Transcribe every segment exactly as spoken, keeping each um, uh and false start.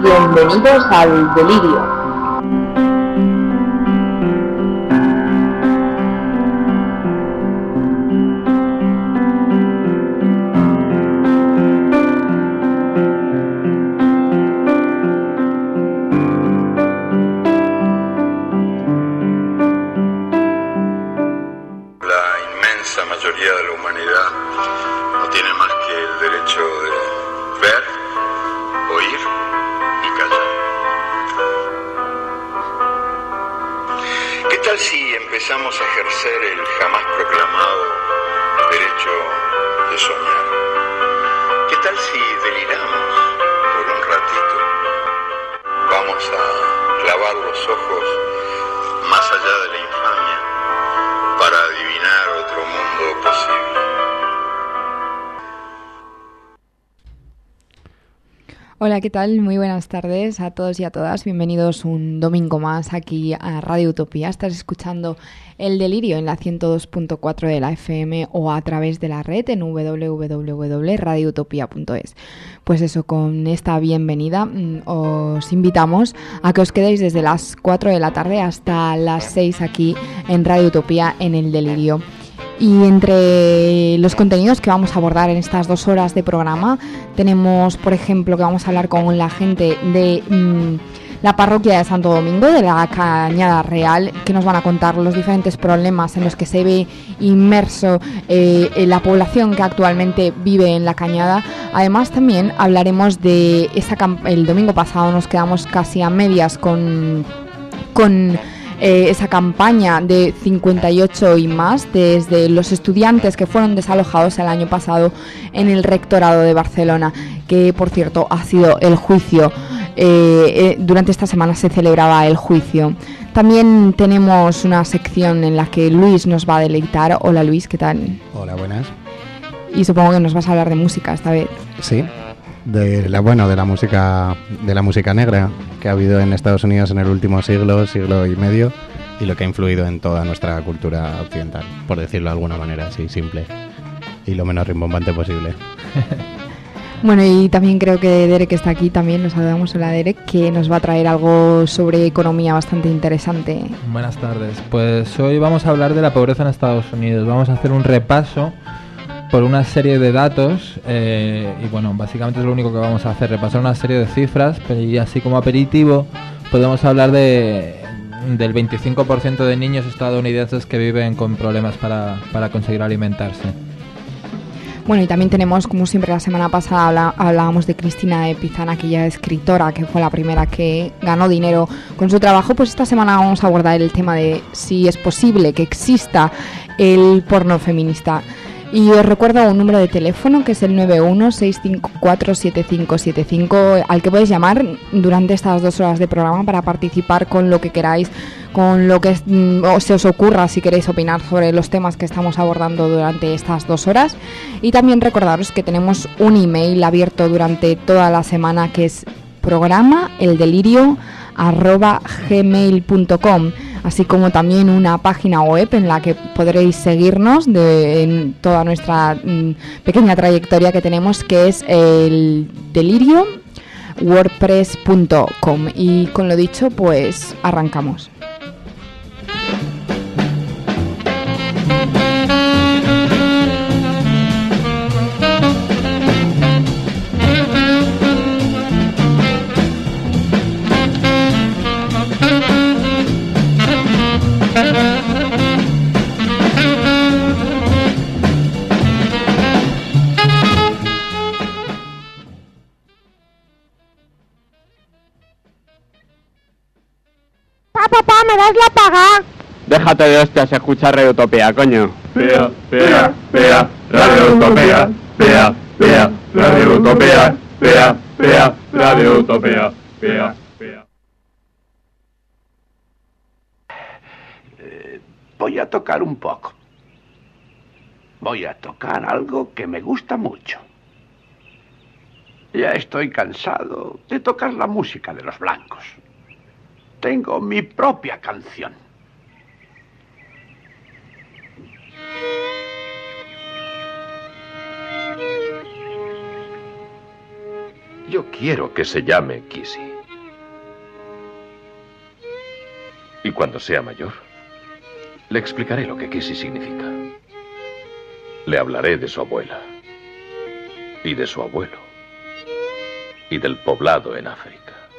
Bienvenidos al Delirio. Empezamos a ejercer el jamás proclamado derecho de soñar. ¿Qué tal si deliramos por un ratito? Vamos a clavar los ojos más allá de la infamia para adivinar otro mundo posible. Hola, ¿qué tal? Muy buenas tardes a todos y a todas. Bienvenidos un domingo más aquí a Radio Utopía. Estás escuchando El Delirio en la ciento dos punto cuatro de la F M o a través de la red en doble u doble u doble u punto radio utopía punto es. Pues eso, con esta bienvenida os invitamos a que os quedéis desde las cuatro de la tarde hasta las seis aquí en Radio Utopía en El Delirio. Y entre los contenidos que vamos a abordar en estas dos horas de programa tenemos, por ejemplo, que vamos a hablar con la gente de mmm, la parroquia de Santo Domingo, de la Cañada Real, que nos van a contar los diferentes problemas en los que se ve inmerso eh, la población que actualmente vive en la Cañada. Además, también hablaremos de esa camp- el domingo pasado nos quedamos casi a medias con... con Eh, esa campaña de cincuenta y ocho y más desde los estudiantes que fueron desalojados el año pasado en el Rectorado de Barcelona, que por cierto ha sido el juicio, eh, eh, durante esta semana se celebraba el juicio. También tenemos una sección en la que Luis nos va a deleitar. Hola Luis, ¿qué tal? Hola, buenas. Y supongo que nos vas a hablar de música esta vez. Sí. De la bueno de la música de la música negra que ha habido en Estados Unidos en el último siglo, siglo y medio, y lo que ha influido en toda nuestra cultura occidental, por decirlo de alguna manera así simple y lo menos rimbombante posible. Bueno, y también creo que Derek está aquí, también nos saludamos a la Derek, que nos va a traer algo sobre economía bastante interesante. Buenas tardes, pues hoy vamos a hablar de la pobreza en Estados Unidos. Vamos a hacer un repaso por una serie de datos eh, y bueno, básicamente es lo único que vamos a hacer, repasar una serie de cifras, y así como aperitivo podemos hablar de del veinticinco por ciento de niños estadounidenses que viven con problemas para, para conseguir alimentarse. Bueno, y también tenemos, como siempre la semana pasada habla, hablábamos de Cristina de Pizana, aquella escritora que fue la primera que ganó dinero con su trabajo. Pues esta semana vamos a abordar el tema de si es posible que exista el porno feminista. Y os recuerdo un número de teléfono que es el nueve uno seis cinco cuatro siete cinco siete cinco, al que podéis llamar durante estas dos horas de programa para participar con lo que queráis, con lo que mm, se os ocurra, si queréis opinar sobre los temas que estamos abordando durante estas dos horas. Y también recordaros que tenemos un email abierto durante toda la semana, que es programa el delirio arroba gmail punto com, así como también una página web en la que podréis seguirnos de, en toda nuestra mm, pequeña trayectoria que tenemos, que es el delirio wordpress punto com. Y con lo dicho, pues arrancamos. Papá, ¿me das la paga? Déjate de hostias, se escucha Radio Utopía, coño. Pea, pea, pea, Radio Utopía, pea, pea, Radio Utopía, pea, pea, Radio Utopía, pea, pea. Eh, voy a tocar un poco. Voy a tocar algo que me gusta mucho. Ya estoy cansado de tocar la música de los blancos. Tengo mi propia canción. Yo quiero que se llame Kissy. Y cuando sea mayor, le explicaré lo que Kissy significa. Le hablaré de su abuela. Y de su abuelo. Y del poblado en África.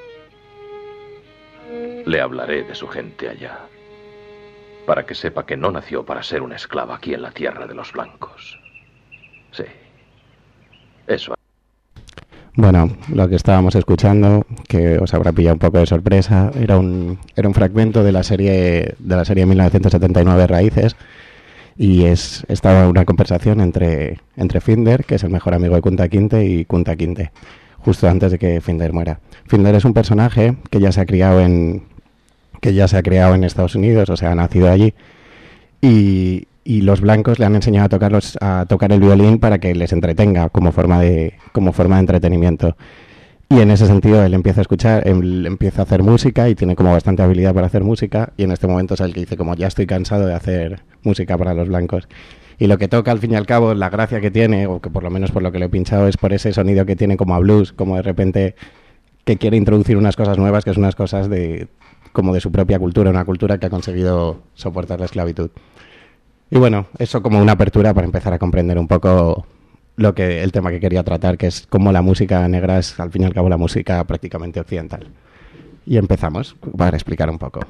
Le hablaré de su gente allá. Para que sepa que no nació para ser una esclava aquí en la tierra de los blancos. Sí. Eso. Bueno, lo que estábamos escuchando, que os habrá pillado un poco de sorpresa, era un era un fragmento de la serie de la serie mil novecientos setenta y nueve Raíces, y es estaba una conversación entre entre Finder, que es el mejor amigo de Kunta Kinte, y Kunta Kinte, justo antes de que Finder muera. Finder es un personaje que ya se ha criado en que ya se ha criado en Estados Unidos, o sea, ha nacido allí, y y los blancos le han enseñado a tocar los, a tocar el violín para que les entretenga como forma de como forma de entretenimiento. Y en ese sentido él empieza a escuchar, él empieza a hacer música y tiene como bastante habilidad para hacer música, y en este momento es el que dice como ya estoy cansado de hacer música para los blancos. Y lo que toca al fin y al cabo, la gracia que tiene, o que por lo menos por lo que lo he pinchado, es por ese sonido que tiene como a blues, como de repente que quiere introducir unas cosas nuevas, que es unas cosas de como de su propia cultura, una cultura que ha conseguido soportar la esclavitud. Y bueno, eso como una apertura para empezar a comprender un poco lo que el tema que quería tratar, que es cómo la música negra es, al fin y al cabo, la música prácticamente occidental. Y empezamos para explicar un poco.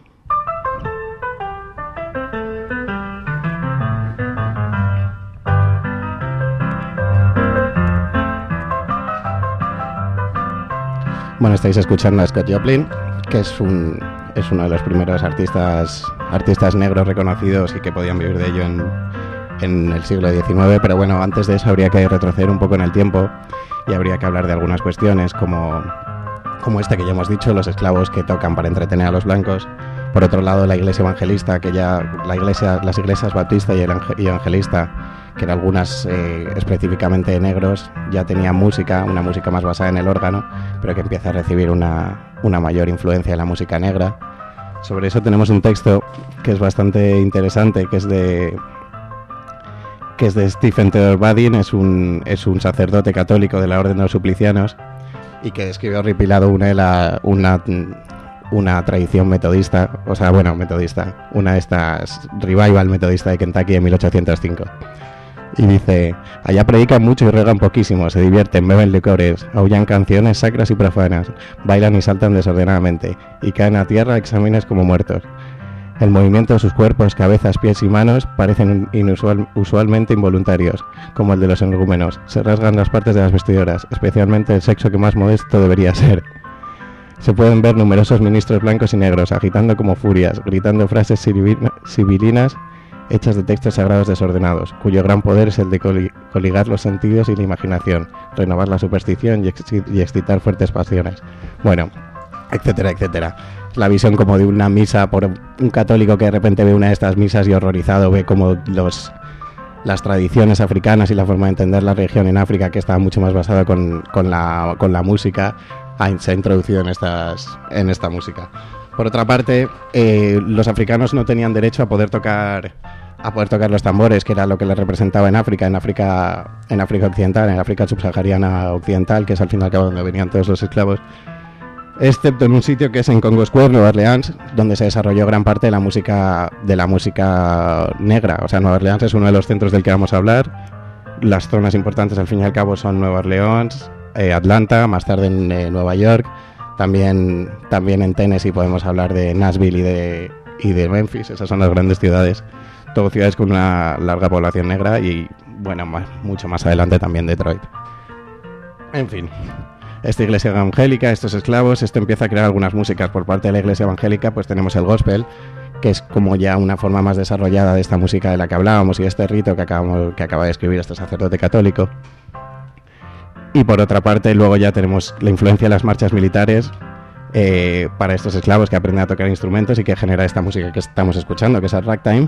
Bueno, estáis escuchando a Scott Joplin, que es un... es uno de los primeros artistas artistas negros reconocidos y que podían vivir de ello en, en el siglo diecinueve, pero bueno, antes de eso habría que retroceder un poco en el tiempo y habría que hablar de algunas cuestiones como, como esta que ya hemos dicho, los esclavos que tocan para entretener a los blancos. Por otro lado, la iglesia evangelista, que ya la iglesia, las iglesias bautista y el y evangelista, que eran algunas eh, específicamente negros, ya tenían música, una música más basada en el órgano, pero que empieza a recibir una, una mayor influencia en la música negra. Sobre eso tenemos un texto que es bastante interesante, que es de que es de Stephen Theodore Badin, es un es un sacerdote católico de la Orden de los Suplicianos y que escribió horripilado una la, una una tradición metodista, o sea, bueno, metodista, una de estas revival metodista de Kentucky en mil ochocientos cinco. Y dice: allá predican mucho y regan poquísimo, se divierten, beben licores, aullan canciones sacras y profanas, bailan y saltan desordenadamente, y caen a tierra exámenes como muertos. El movimiento de sus cuerpos, cabezas, pies y manos parecen inusual, usualmente involuntarios, como el de los energúmenos. Se rasgan las partes de las vestiduras, especialmente el sexo que más modesto debería ser. Se pueden ver numerosos ministros blancos y negros, agitando como furias, gritando frases sibilinas hechas de textos sagrados desordenados, cuyo gran poder es el de coligar los sentidos y la imaginación, renovar la superstición y, ex y excitar fuertes pasiones. Bueno, etcétera, etcétera. La visión como de una misa por un católico que de repente ve una de estas misas y horrorizado ve como los, las tradiciones africanas y la forma de entender la religión en África, que estaba mucho más basada con, con, la, con la música, se ha introducido en, estas, en esta música. Por otra parte, eh, los africanos no tenían derecho a poder tocar a poder tocar los tambores, que era lo que les representaba en África, en África, en África occidental, en África subsahariana occidental, que es al fin y al cabo donde venían todos los esclavos, excepto en un sitio que es en Congo Square, Nueva Orleans, donde se desarrolló gran parte de la música de la música negra. O sea, Nueva Orleans es uno de los centros del que vamos a hablar. Las zonas importantes al fin y al cabo son Nueva Orleans, eh, Atlanta, más tarde en eh, Nueva York. También, también en Tennessee podemos hablar de Nashville y de, y de Memphis. Esas son las grandes ciudades. Todo ciudades con una larga población negra y, bueno, más, mucho más adelante también Detroit. En fin, esta iglesia evangélica, estos esclavos, esto empieza a crear algunas músicas. Por parte de la iglesia evangélica pues tenemos el gospel, que es como ya una forma más desarrollada de esta música de la que hablábamos y este rito que, acabamos, que acaba de escribir este sacerdote católico. Y por otra parte luego ya tenemos la influencia de las marchas militares eh, para estos esclavos que aprenden a tocar instrumentos y que genera esta música que estamos escuchando, que es el ragtime.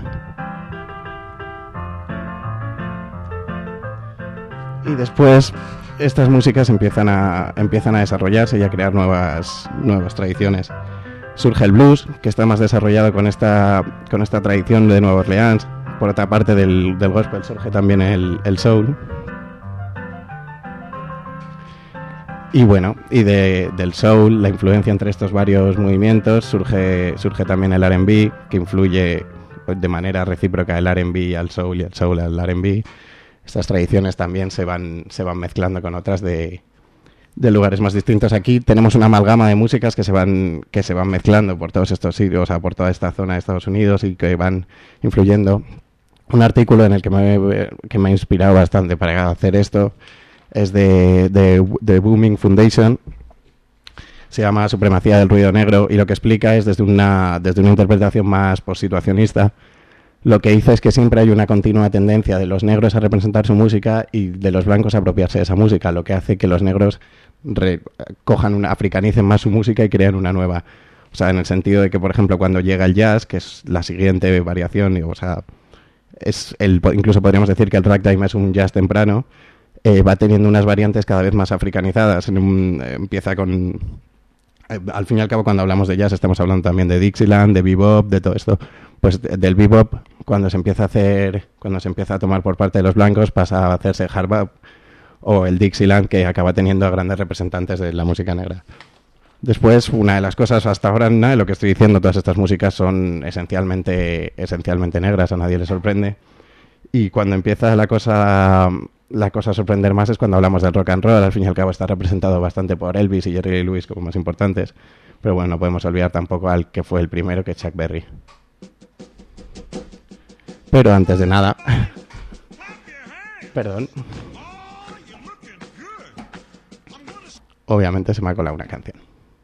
Y después estas músicas empiezan a, empiezan a desarrollarse y a crear nuevas, nuevas tradiciones. Surge el blues, que está más desarrollado con esta, con esta tradición de Nueva Orleans. Por otra parte del, del gospel surge también el, el soul. Y bueno, y de, del soul, la influencia entre estos varios movimientos, surge, surge también el R and B, que influye de manera recíproca el R and B al soul y el soul al R and B. Estas tradiciones también se van, se van mezclando con otras de, de lugares más distintos. Aquí tenemos una amalgama de músicas que se van, que se van mezclando por todos estos sitios, o sea, por toda esta zona de Estados Unidos y que van influyendo. Un artículo en el que me, que me ha inspirado bastante para hacer esto es de, de, de Booming Foundation. Se llama Supremacía del ruido negro y lo que explica es desde una, desde una interpretación más postsituacionista. Lo que dice es que siempre hay una continua tendencia de los negros a representar su música y de los blancos a apropiarse de esa música, lo que hace que los negros re, cojan una, africanicen más su música y crean una nueva. O sea, en el sentido de que, por ejemplo, cuando llega el jazz, que es la siguiente variación, o sea, es el, incluso podríamos decir que el ragtime es un jazz temprano, eh, va teniendo unas variantes cada vez más africanizadas. En un, eh, empieza con... Eh, al fin y al cabo, cuando hablamos de jazz, estamos hablando también de Dixieland, de bebop, de todo esto. Pues de, del bebop, cuando se empieza a hacer, cuando se empieza a tomar por parte de los blancos, pasa a hacerse hard bop, o el Dixieland, que acaba teniendo a grandes representantes de la música negra. Después, una de las cosas hasta ahora, nada de lo que estoy diciendo, todas estas músicas son esencialmente, esencialmente negras, a nadie le sorprende. Y cuando empieza la cosa, la cosa a sorprender más es cuando hablamos del rock and roll. Al fin y al cabo está representado bastante por Elvis y Jerry Lee Lewis como más importantes. Pero bueno, no podemos olvidar tampoco al que fue el primero, que es Chuck Berry. Pero antes de nada... Perdón. Obviamente se me ha colado una canción.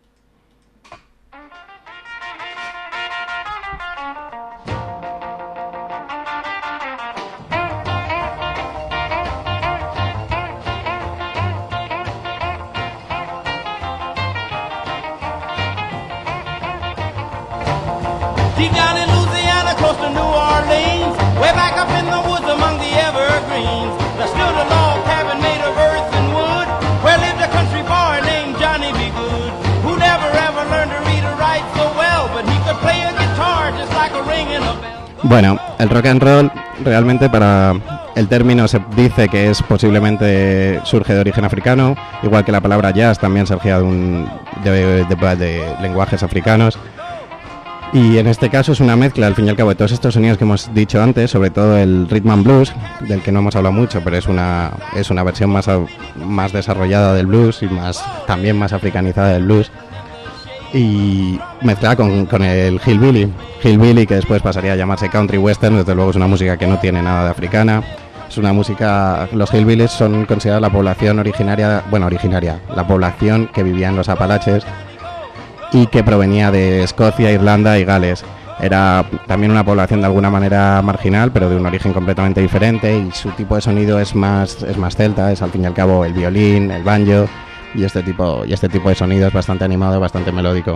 Deep down in Louisiana, close to New Orleans, way back up in the woods among the evergreens, there stood a log cabin made of earth and wood, where lived a country boy named Johnny B. Good, who never ever learned to read or write so well, but he could play a guitar just like a ringing a bell. Bueno, el rock and roll realmente, para el término se dice que es posiblemente surge de origen africano, igual que la palabra jazz también surgía de, un, de, de, de, de lenguajes africanos. Y en este caso es una mezcla, al fin y al cabo, de todos estos sonidos que hemos dicho antes, sobre todo el rhythm and blues, del que no hemos hablado mucho, pero es una es una versión más, más desarrollada del blues y más también más africanizada del blues. Y mezclada con, con el hillbilly, hillbilly que después pasaría a llamarse country western. Desde luego es una música que no tiene nada de africana. Es una música, los hillbillies son considerados la población originaria, bueno, originaria, la población que vivía en los Apalaches y que provenía de Escocia, Irlanda y Gales. Era también una población de alguna manera marginal, pero de un origen completamente diferente, y su tipo de sonido es más es más celta, es al fin y al cabo el violín, el banjo y este tipo y este tipo de sonido es bastante animado, bastante melódico.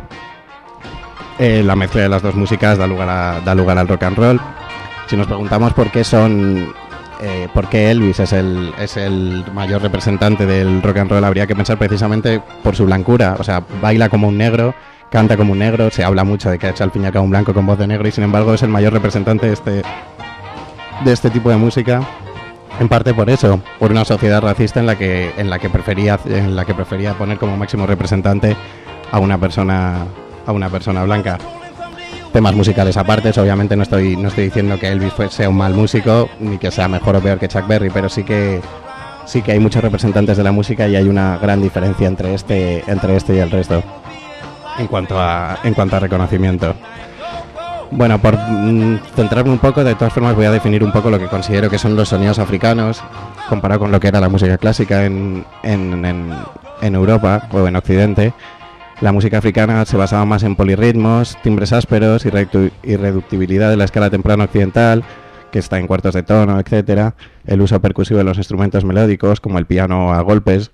Eh, la mezcla de las dos músicas da lugar a, da lugar al rock and roll. Si nos preguntamos por qué son Eh, por qué Elvis es el, es el mayor representante del rock and roll, habría que pensar precisamente por su blancura. O sea, baila como un negro, canta como un negro, se habla mucho de que es al fin y al cabo un blanco con voz de negro, y sin embargo es el mayor representante de este, de este tipo de música, en parte por eso, por una sociedad racista en la que, en la que prefería, en la que prefería poner como máximo representante a una persona, a una persona blanca. Temas musicales aparte, obviamente no estoy no estoy diciendo que Elvis fue, sea un mal músico, ni que sea mejor o peor que Chuck Berry, pero sí que sí que hay muchos representantes de la música y hay una gran diferencia entre este entre este y el resto en cuanto a en cuanto a reconocimiento. Bueno, por mm, centrarme un poco, de todas formas voy a definir un poco lo que considero que son los sonidos africanos comparado con lo que era la música clásica en en, en, en Europa o en Occidente. La música africana se basaba más en polirritmos, timbres ásperos y irreductibilidad de la escala temprana occidental, que está en cuartos de tono, etcétera. El uso percusivo de los instrumentos melódicos, como el piano a golpes,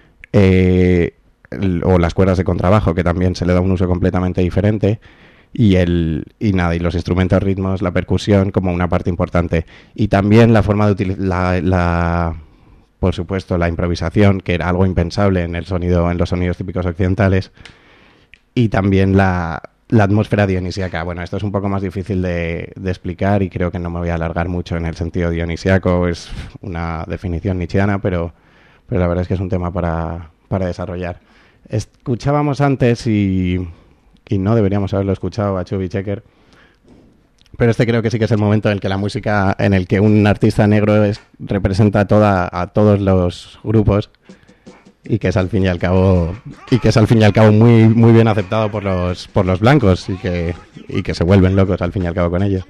eh, el, o las cuerdas de contrabajo, que también se le da un uso completamente diferente. Y el y nada y los instrumentos ritmos, la percusión como una parte importante. Y también la forma de utilizar la, la por supuesto, la improvisación, que era algo impensable en el sonido, en los sonidos típicos occidentales, y también la, la atmósfera dionisíaca. Bueno, esto es un poco más difícil de, de explicar y creo que no me voy a alargar mucho en el sentido dionisíaco. Es una definición nietzscheana, pero, pero la verdad es que es un tema para, para desarrollar. Escuchábamos antes y, y no deberíamos haberlo escuchado a Chubby Checker, pero este creo que sí que es el momento en el que la música, en el que un artista negro es, representa toda, a todos los grupos y que es al fin y al cabo y que es al fin y al cabo muy muy bien aceptado por los por los blancos y que y que se vuelven locos al fin y al cabo con ello.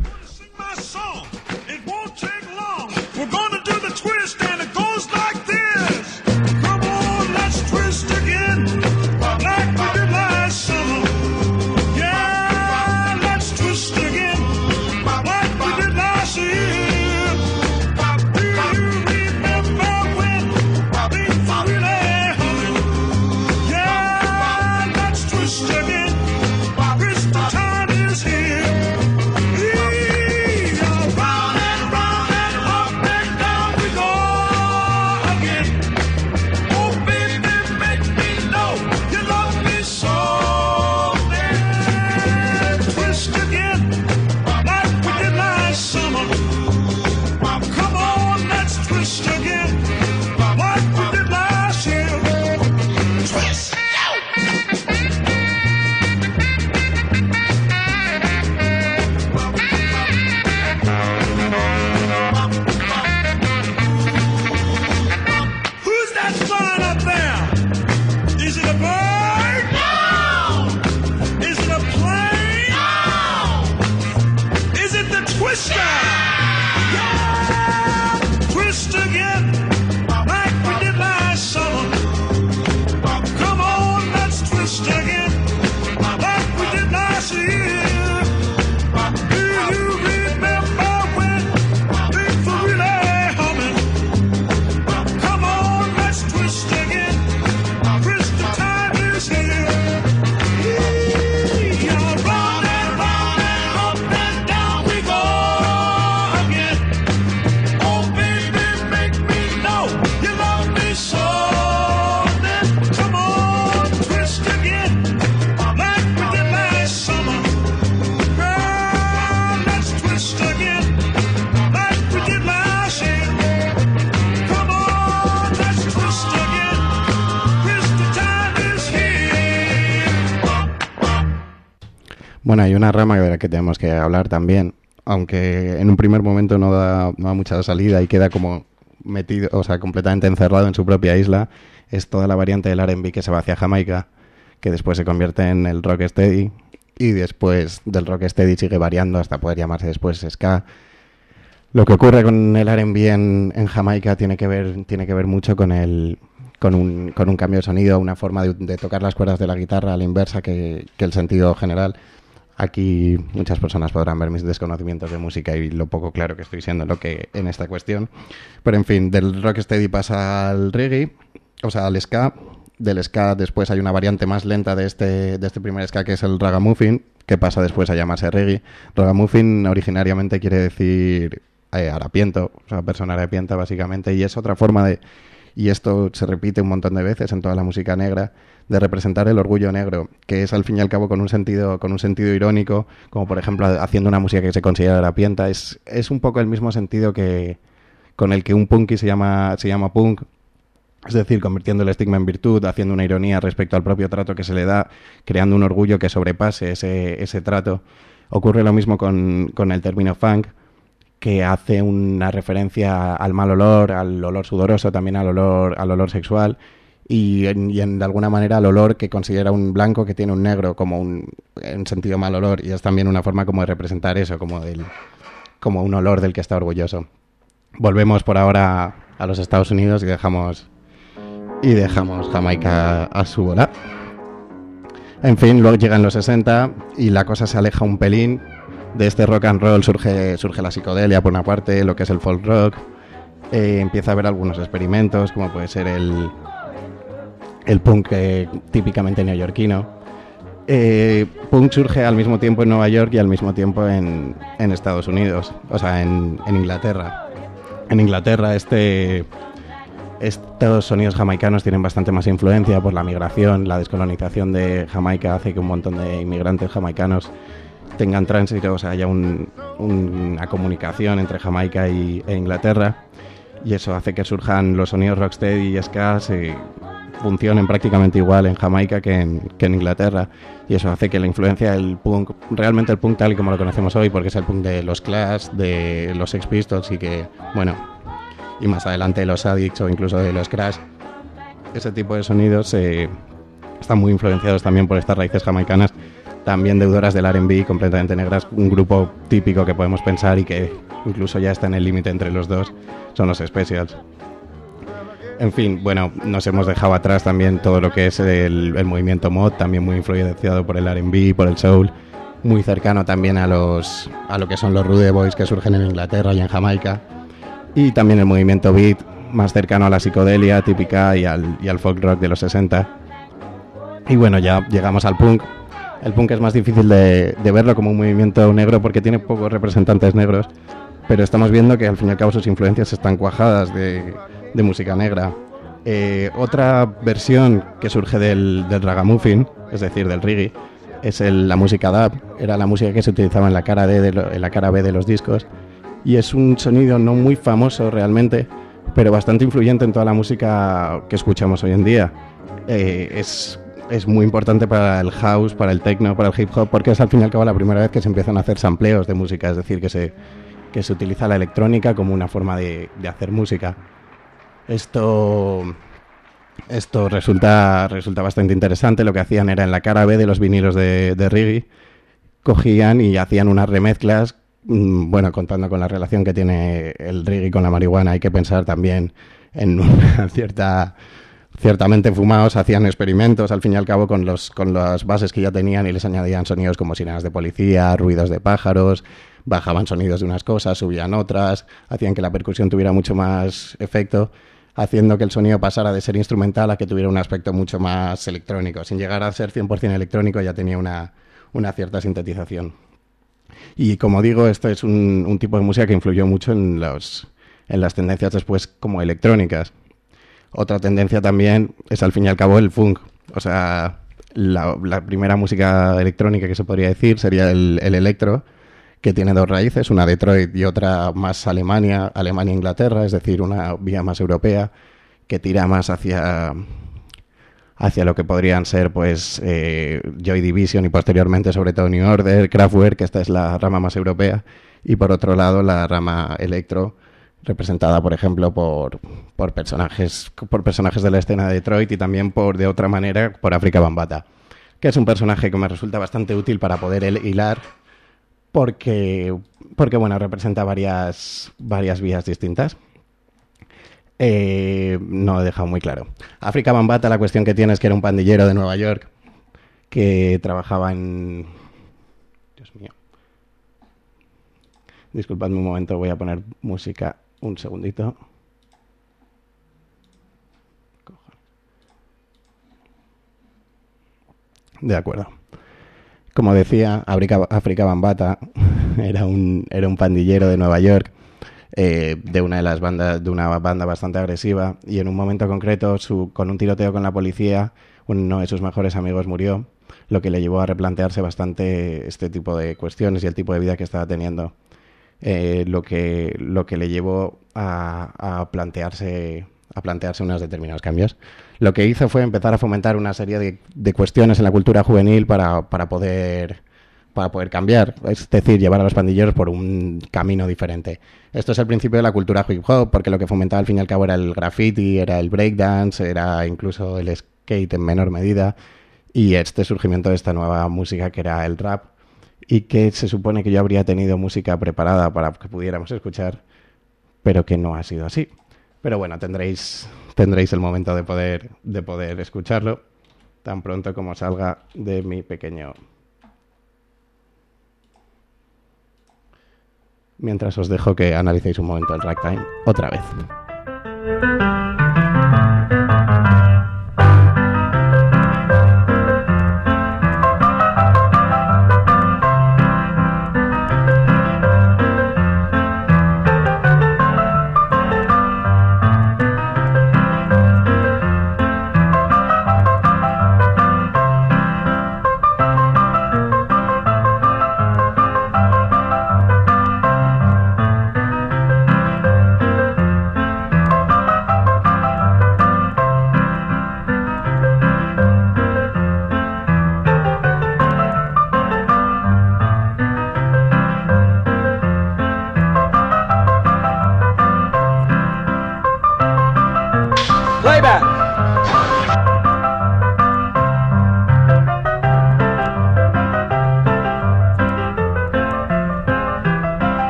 Bueno, hay una rama de la que tenemos que hablar también, aunque en un primer momento no da, no da mucha salida y queda como metido, o sea, completamente encerrado en su propia isla, es toda la variante del R and B que se va hacia Jamaica, que después se convierte en el rocksteady y después del rocksteady sigue variando hasta poder llamarse después ska. Lo que ocurre con el R and B en, en Jamaica tiene que ver tiene que ver mucho con el con un, con un cambio de sonido, una forma de, de tocar las cuerdas de la guitarra a la inversa que, que el sentido general. Aquí muchas personas podrán ver mis desconocimientos de música y lo poco claro que estoy siendo en, lo que, en esta cuestión. Pero en fin, del rocksteady pasa al reggae, o sea, al ska. Del ska después hay una variante más lenta de este, de este primer ska, que es el ragamuffin, que pasa después a llamarse reggae. Ragamuffin originariamente quiere decir eh, harapiento, o sea, persona harapienta básicamente, y es otra forma de, y esto se repite un montón de veces en toda la música negra, de representar el orgullo negro, que es al fin y al cabo con un sentido con un sentido irónico, como por ejemplo haciendo una música que se considera harapienta. Es, es un poco el mismo sentido que con el que un punky se llama, se llama punk, es decir, convirtiendo el estigma en virtud, haciendo una ironía respecto al propio trato que se le da, creando un orgullo que sobrepase ese, ese trato. Ocurre lo mismo con, con el término funk, que hace una referencia al mal olor, al olor sudoroso, también al olor, al olor sexual, y en, y en de alguna manera al olor que considera un blanco que tiene un negro como un en sentido mal olor, y es también una forma como de representar eso, como del como un olor del que está orgulloso. Volvemos por ahora a los Estados Unidos y dejamos y dejamos Jamaica a su bola. En fin, luego llegan los sesenta y la cosa se aleja un pelín de este rock and roll, surge surge la psicodelia por una parte, lo que es el folk rock, eh, empieza a haber algunos experimentos como puede ser el el punk eh, típicamente neoyorquino. Eh, punk surge al mismo tiempo en Nueva York y al mismo tiempo en, en Estados Unidos, o sea, en, en Inglaterra. En Inglaterra este, estos sonidos jamaicanos tienen bastante más influencia por la migración, la descolonización de Jamaica hace que un montón de inmigrantes jamaicanos tengan tránsito, o sea, haya un, un, una comunicación entre Jamaica y, e Inglaterra, y eso hace que surjan los sonidos rocksteady y ska, se, funcionen prácticamente igual en Jamaica que en, que en Inglaterra, y eso hace que la influencia del punk, realmente el punk tal y como lo conocemos hoy, porque es el punk de los Clash, de los Sex Pistols y que, bueno, y más adelante los Addicts o incluso de los Crash, ese tipo de sonidos eh, están muy influenciados también por estas raíces jamaicanas, también deudoras del R and B, completamente negras, un grupo típico que podemos pensar y que incluso ya está en el límite entre los dos, son los Specials. En fin, bueno, nos hemos dejado atrás también todo lo que es el, el movimiento mod, también muy influenciado por el R and B, por el soul, muy cercano también a los a lo que son los Rude Boys que surgen en Inglaterra y en Jamaica, y también el movimiento beat, más cercano a la psicodelia típica y al, y al folk rock de los sesenta. Y bueno, ya llegamos al punk. El punk es más difícil de, de verlo como un movimiento negro porque tiene pocos representantes negros, pero estamos viendo que al fin y al cabo sus influencias están cuajadas de, de música negra. Eh, otra versión que surge del, del ragamuffin, es decir, del reggae, es el, la música dub. Era la música que se utilizaba en la cara D de lo, en la cara B de los discos, y es un sonido no muy famoso realmente, pero bastante influyente en toda la música que escuchamos hoy en día. Eh, es, es muy importante para el house, para el techno, para el hip hop, porque es al fin y al cabo la primera vez que se empiezan a hacer sampleos de música, es decir, que se, que se utiliza la electrónica como una forma de, de hacer música. Esto, esto resulta, resulta bastante interesante. Lo que hacían era en la cara B de los vinilos de, de reggae, cogían y hacían unas remezclas. Bueno, contando con la relación que tiene el reggae con la marihuana, hay que pensar también en una cierta... Ciertamente fumados, hacían experimentos al fin y al cabo con, los, con las bases que ya tenían y les añadían sonidos como sirenas de policía, ruidos de pájaros, bajaban sonidos de unas cosas, subían otras, hacían que la percusión tuviera mucho más efecto, haciendo que el sonido pasara de ser instrumental a que tuviera un aspecto mucho más electrónico. Sin llegar a ser cien por ciento electrónico, ya tenía una, una cierta sintetización. Y como digo, esto es un, un tipo de música que influyó mucho en, los, en las tendencias después como electrónicas. Otra tendencia también es al fin y al cabo el funk. O sea, la, la primera música electrónica que se podría decir sería el, el electro, que tiene dos raíces, una Detroit y otra más Alemania, Alemania-Inglaterra, es decir, una vía más europea, que tira más hacia, hacia lo que podrían ser pues eh, Joy Division y posteriormente sobre todo New Order, Kraftwerk, que esta es la rama más europea, y por otro lado la rama electro, representada por ejemplo por, por personajes por personajes de la escena de Detroit y también por de otra manera por Afrika Bambaataa, que es un personaje que me resulta bastante útil para poder hilar porque porque bueno, representa varias varias vías distintas. Eh, no he dejado muy claro. Afrika Bambaataa, la cuestión que tiene es que era un pandillero de Nueva York que trabajaba en... Dios mío. Disculpadme un momento, voy a poner música un segundito. De acuerdo. Como decía, Afrika, Afrika Bambaataa era un, era un pandillero de Nueva York, eh, de una de las bandas, de una banda bastante agresiva, y en un momento concreto, su, con un tiroteo con la policía, uno de sus mejores amigos murió, lo que le llevó a replantearse bastante este tipo de cuestiones y el tipo de vida que estaba teniendo. Eh, lo que lo que le llevó a, a plantearse a plantearse unos determinados cambios. Lo que hizo fue empezar a fomentar una serie de, de cuestiones en la cultura juvenil para, para poder para poder cambiar, es decir, llevar a los pandilleros por un camino diferente. Esto es el principio de la cultura hip hop, porque lo que fomentaba al fin y al cabo era el graffiti, era el breakdance, era incluso el skate en menor medida, y este surgimiento de esta nueva música que era el rap, y que se supone que yo habría tenido música preparada para que pudiéramos escuchar, pero que no ha sido así. Pero bueno, tendréis tendréis el momento de poder de poder escucharlo tan pronto como salga de mi pequeño... Mientras os dejo que analicéis un momento el ragtime otra vez.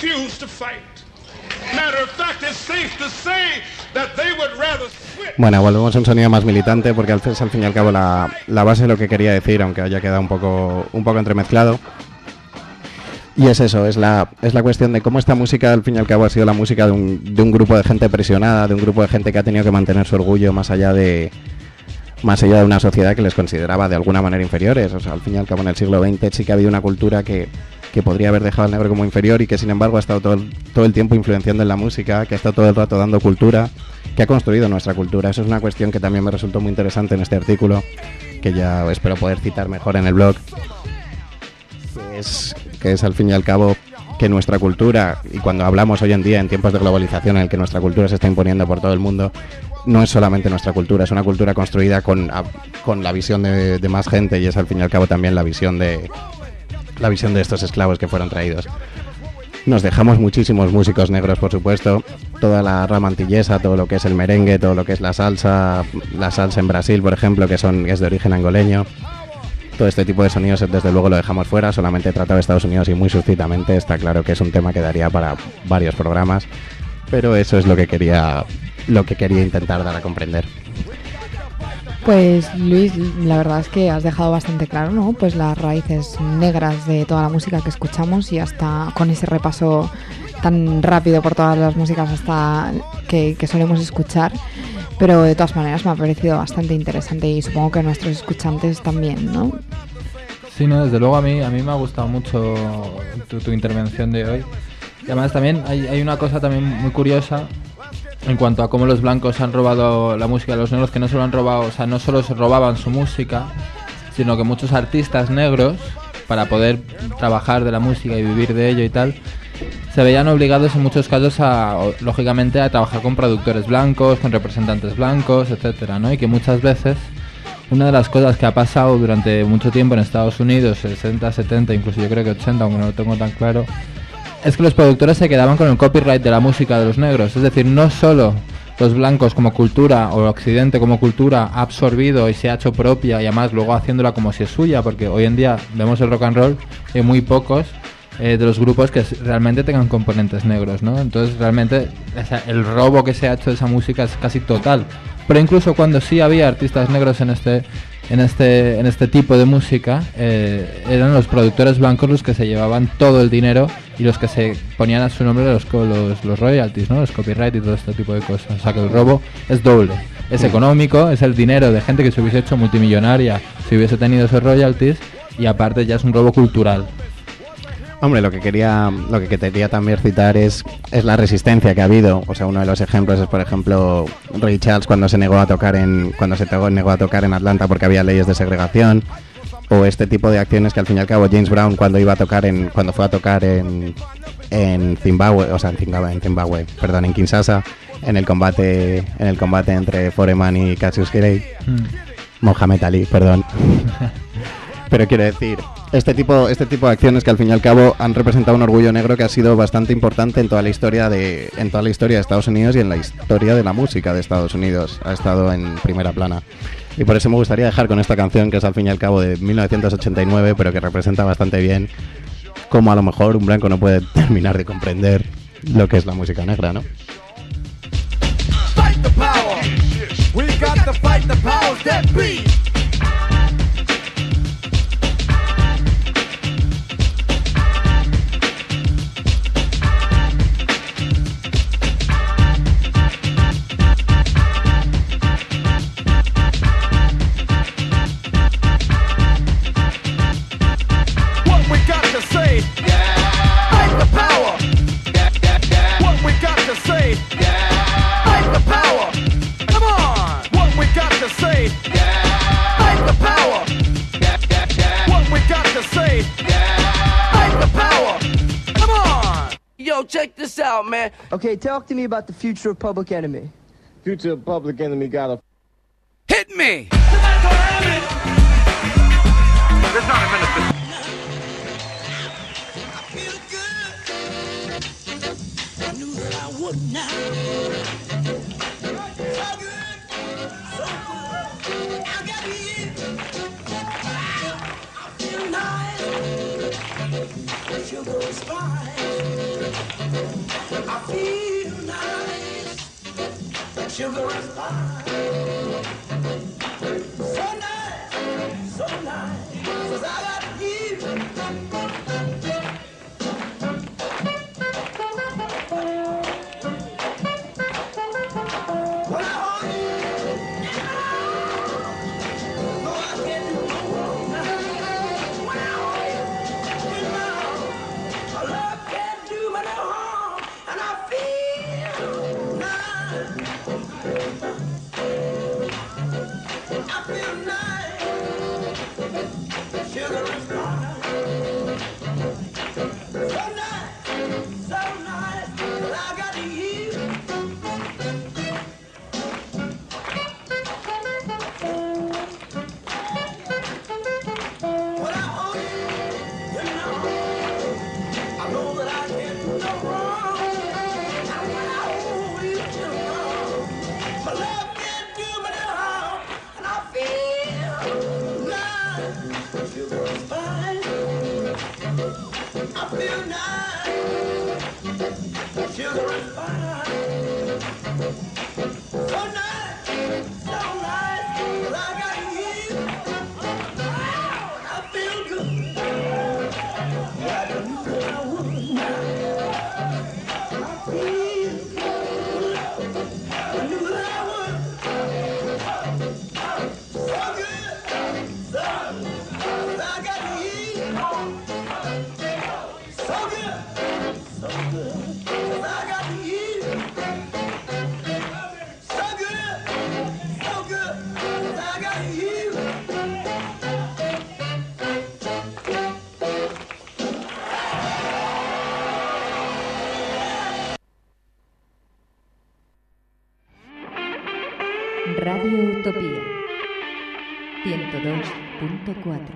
refuse to fight. Matter of fact, it's safe to say that they would rather switch. Bueno, volvemos a un sonido más militante porque al, al fin y al cabo la, la base de lo que quería decir, aunque haya quedado un poco, un poco entremezclado. Y es eso, es la, es la cuestión de cómo esta música al fin y al cabo ha sido la música de un, de un grupo de gente presionada, de un grupo de gente que ha tenido que mantener su orgullo más allá de más allá de una sociedad que les consideraba de alguna manera inferiores. O sea, al fin y al cabo en el siglo veinte sí que ha habido una cultura que, que podría haber dejado al negro como inferior y que sin embargo ha estado todo el, todo el tiempo influenciando en la música, que ha estado todo el rato dando cultura, que ha construido nuestra cultura. Eso es una cuestión que también me resultó muy interesante en este artículo, que ya espero poder citar mejor en el blog. Que es, que es al fin y al cabo que nuestra cultura, y cuando hablamos hoy en día en tiempos de globalización en el que nuestra cultura se está imponiendo por todo el mundo, no es solamente nuestra cultura, es una cultura construida con, a, con la visión de, de más gente, y es al fin y al cabo también la visión de la visión de estos esclavos que fueron traídos. Nos dejamos muchísimos músicos negros, por supuesto, toda la rama antillesa, todo lo que es el merengue, todo lo que es la salsa, la salsa en Brasil, por ejemplo, que son es de origen angoleño. Todo este tipo de sonidos desde luego lo dejamos fuera, solamente tratado de Estados Unidos y muy sucintamente. Está claro que es un tema que daría para varios programas, pero eso es lo que quería lo que quería intentar dar a comprender. Pues Luis, la verdad es que has dejado bastante claro, ¿no? Pues las raíces negras de toda la música que escuchamos, y hasta con ese repaso tan rápido por todas las músicas hasta que, que solemos escuchar. Pero de todas maneras me ha parecido bastante interesante y supongo que a nuestros escuchantes también, ¿no? Sí, no, desde luego a mí a mí me ha gustado mucho tu, tu intervención de hoy. Y además también hay, hay una cosa también muy curiosa en cuanto a cómo los blancos han robado la música de los negros, que no solo han robado, o sea, no solo se robaban su música, sino que muchos artistas negros, para poder trabajar de la música y vivir de ello y tal, se veían obligados en muchos casos a, lógicamente, a trabajar con productores blancos, con representantes blancos, etcétera, ¿no? Y que muchas veces una de las cosas que ha pasado durante mucho tiempo en Estados Unidos, sesenta, setenta, incluso yo creo que ochenta, aunque no lo tengo tan claro, es que los productores se quedaban con el copyright de la música de los negros. Es decir, no solo los blancos como cultura o Occidente como cultura ha absorbido y se ha hecho propia, y además luego haciéndola como si es suya, porque hoy en día vemos el rock and roll y muy pocos Eh, de los grupos que realmente tengan componentes negros, ¿no? Entonces realmente o sea, el robo que se ha hecho de esa música es casi total. Pero incluso cuando sí había artistas negros en este en este en este tipo de música, eh, eran los productores blancos los que se llevaban todo el dinero y los que se ponían a su nombre los los, los royalties, ¿no? Los copyright y todo este tipo de cosas. O sea que el robo es doble. Es económico, es el dinero de gente que se hubiese hecho multimillonaria si hubiese tenido esos royalties, y aparte ya es un robo cultural. Hombre, lo que quería lo que quería también citar es, es la resistencia que ha habido. O sea, uno de los ejemplos es, por ejemplo, Ray Charles cuando se negó a tocar en cuando se negó a tocar en Atlanta porque había leyes de segregación, o este tipo de acciones que al fin y al cabo James Brown cuando iba a tocar en cuando fue a tocar en en Zimbabue, o sea, en Zimbabue, en Zimbabue, perdón, en Kinshasa, en el combate en el combate entre Foreman y Cassius Clay, mm. Mohamed Ali, perdón. Pero quiero decir, este tipo este tipo de acciones que al fin y al cabo han representado un orgullo negro que ha sido bastante importante en toda la historia de en toda la historia de Estados Unidos y en la historia de la música de Estados Unidos. Ha estado en primera plana. Y por eso me gustaría dejar con esta canción, que es al fin y al cabo de mil novecientos ochenta y nueve, pero que representa bastante bien cómo a lo mejor un blanco no puede terminar de comprender lo que es la música negra, ¿no? Fight the power. We got to fight the powers that be. Check this out, man. Okay, talk to me about the future of Public Enemy. Future of Public Enemy got a... Hit me! There's not a minute. I feel good. I knew that I would now. So good. So good. I got you. I feel nice. Sugar is fine. sugar and spice. So nice, so nice, 'cause I got you. When I hold you, no, I can't do no wrong now. When I hold you, you know, my love can't do me no harm, and I feel nice. I feel nice, sugar and spice. So nice, so nice, 'cause I got you. When I hold you, you know, I know that I can't do no wrong. And when I hold you, you know, my love can't do me no harm, and I feel nice, sugar and spice. I feel nice, sugar and spice. So nice, so nice, 'cause I got you. I feel good. Like I knew that I would now. I feel good. I knew that I would. So good, so good, I got you. So good, so good, 'cause I got you. So good, so good, 'cause I got you. Radio Utopía ciento dos punto cuatro.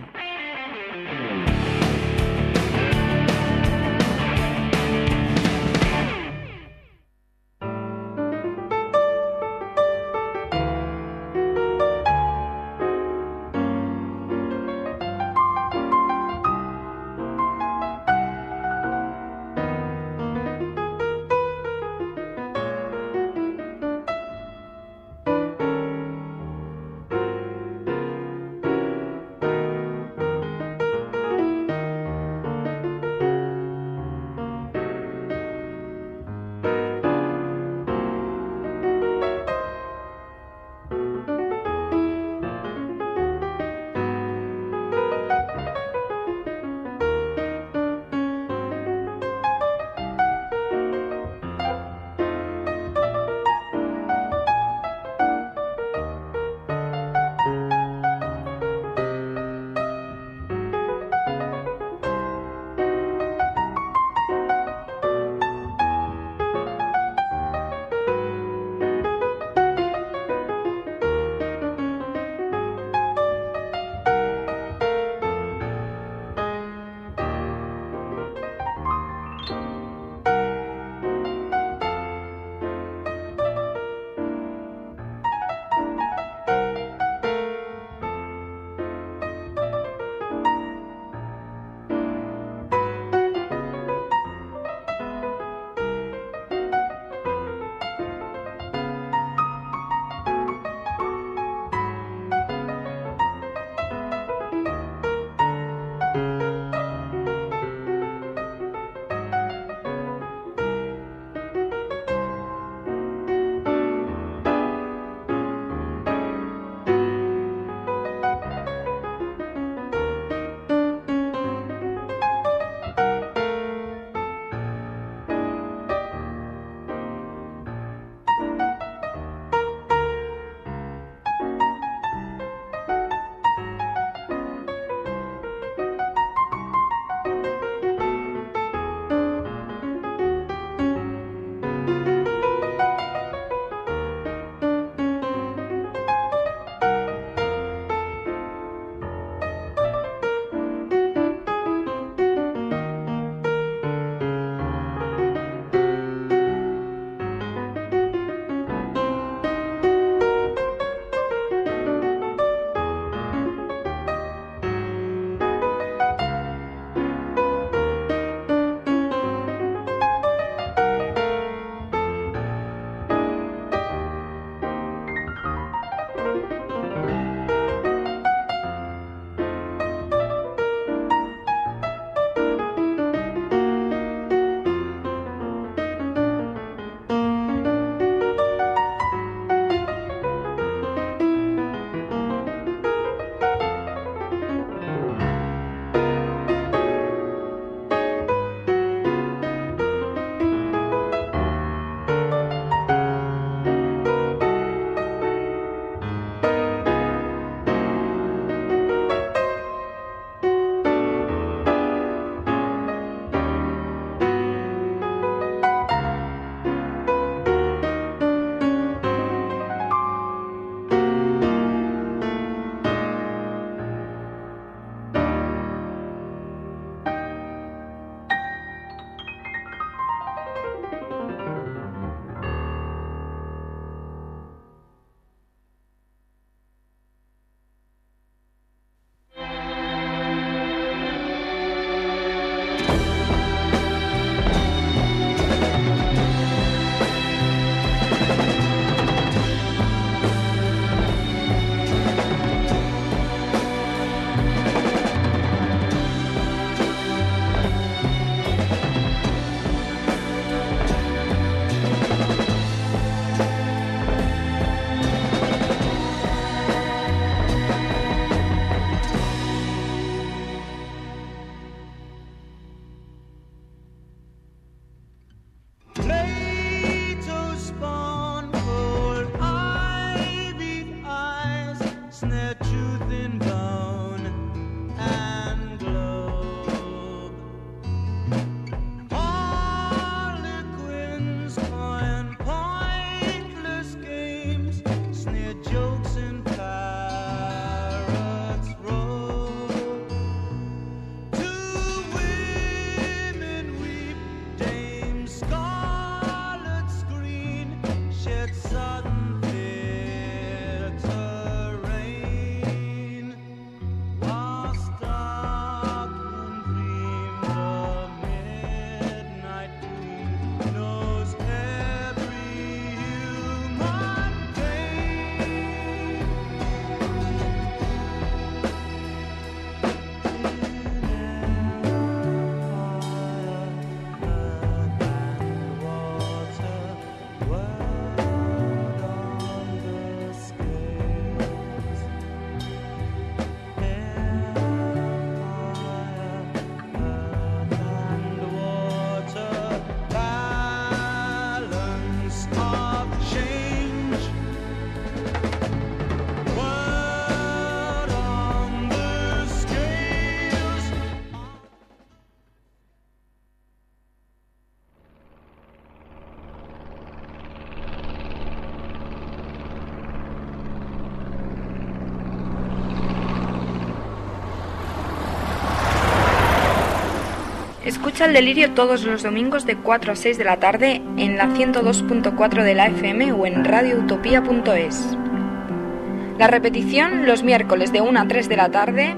Escucha el Delirio todos los domingos de cuatro a seis de la tarde en la ciento dos punto cuatro de la F M o en radio utopía punto es. La repetición los miércoles de una a tres de la tarde.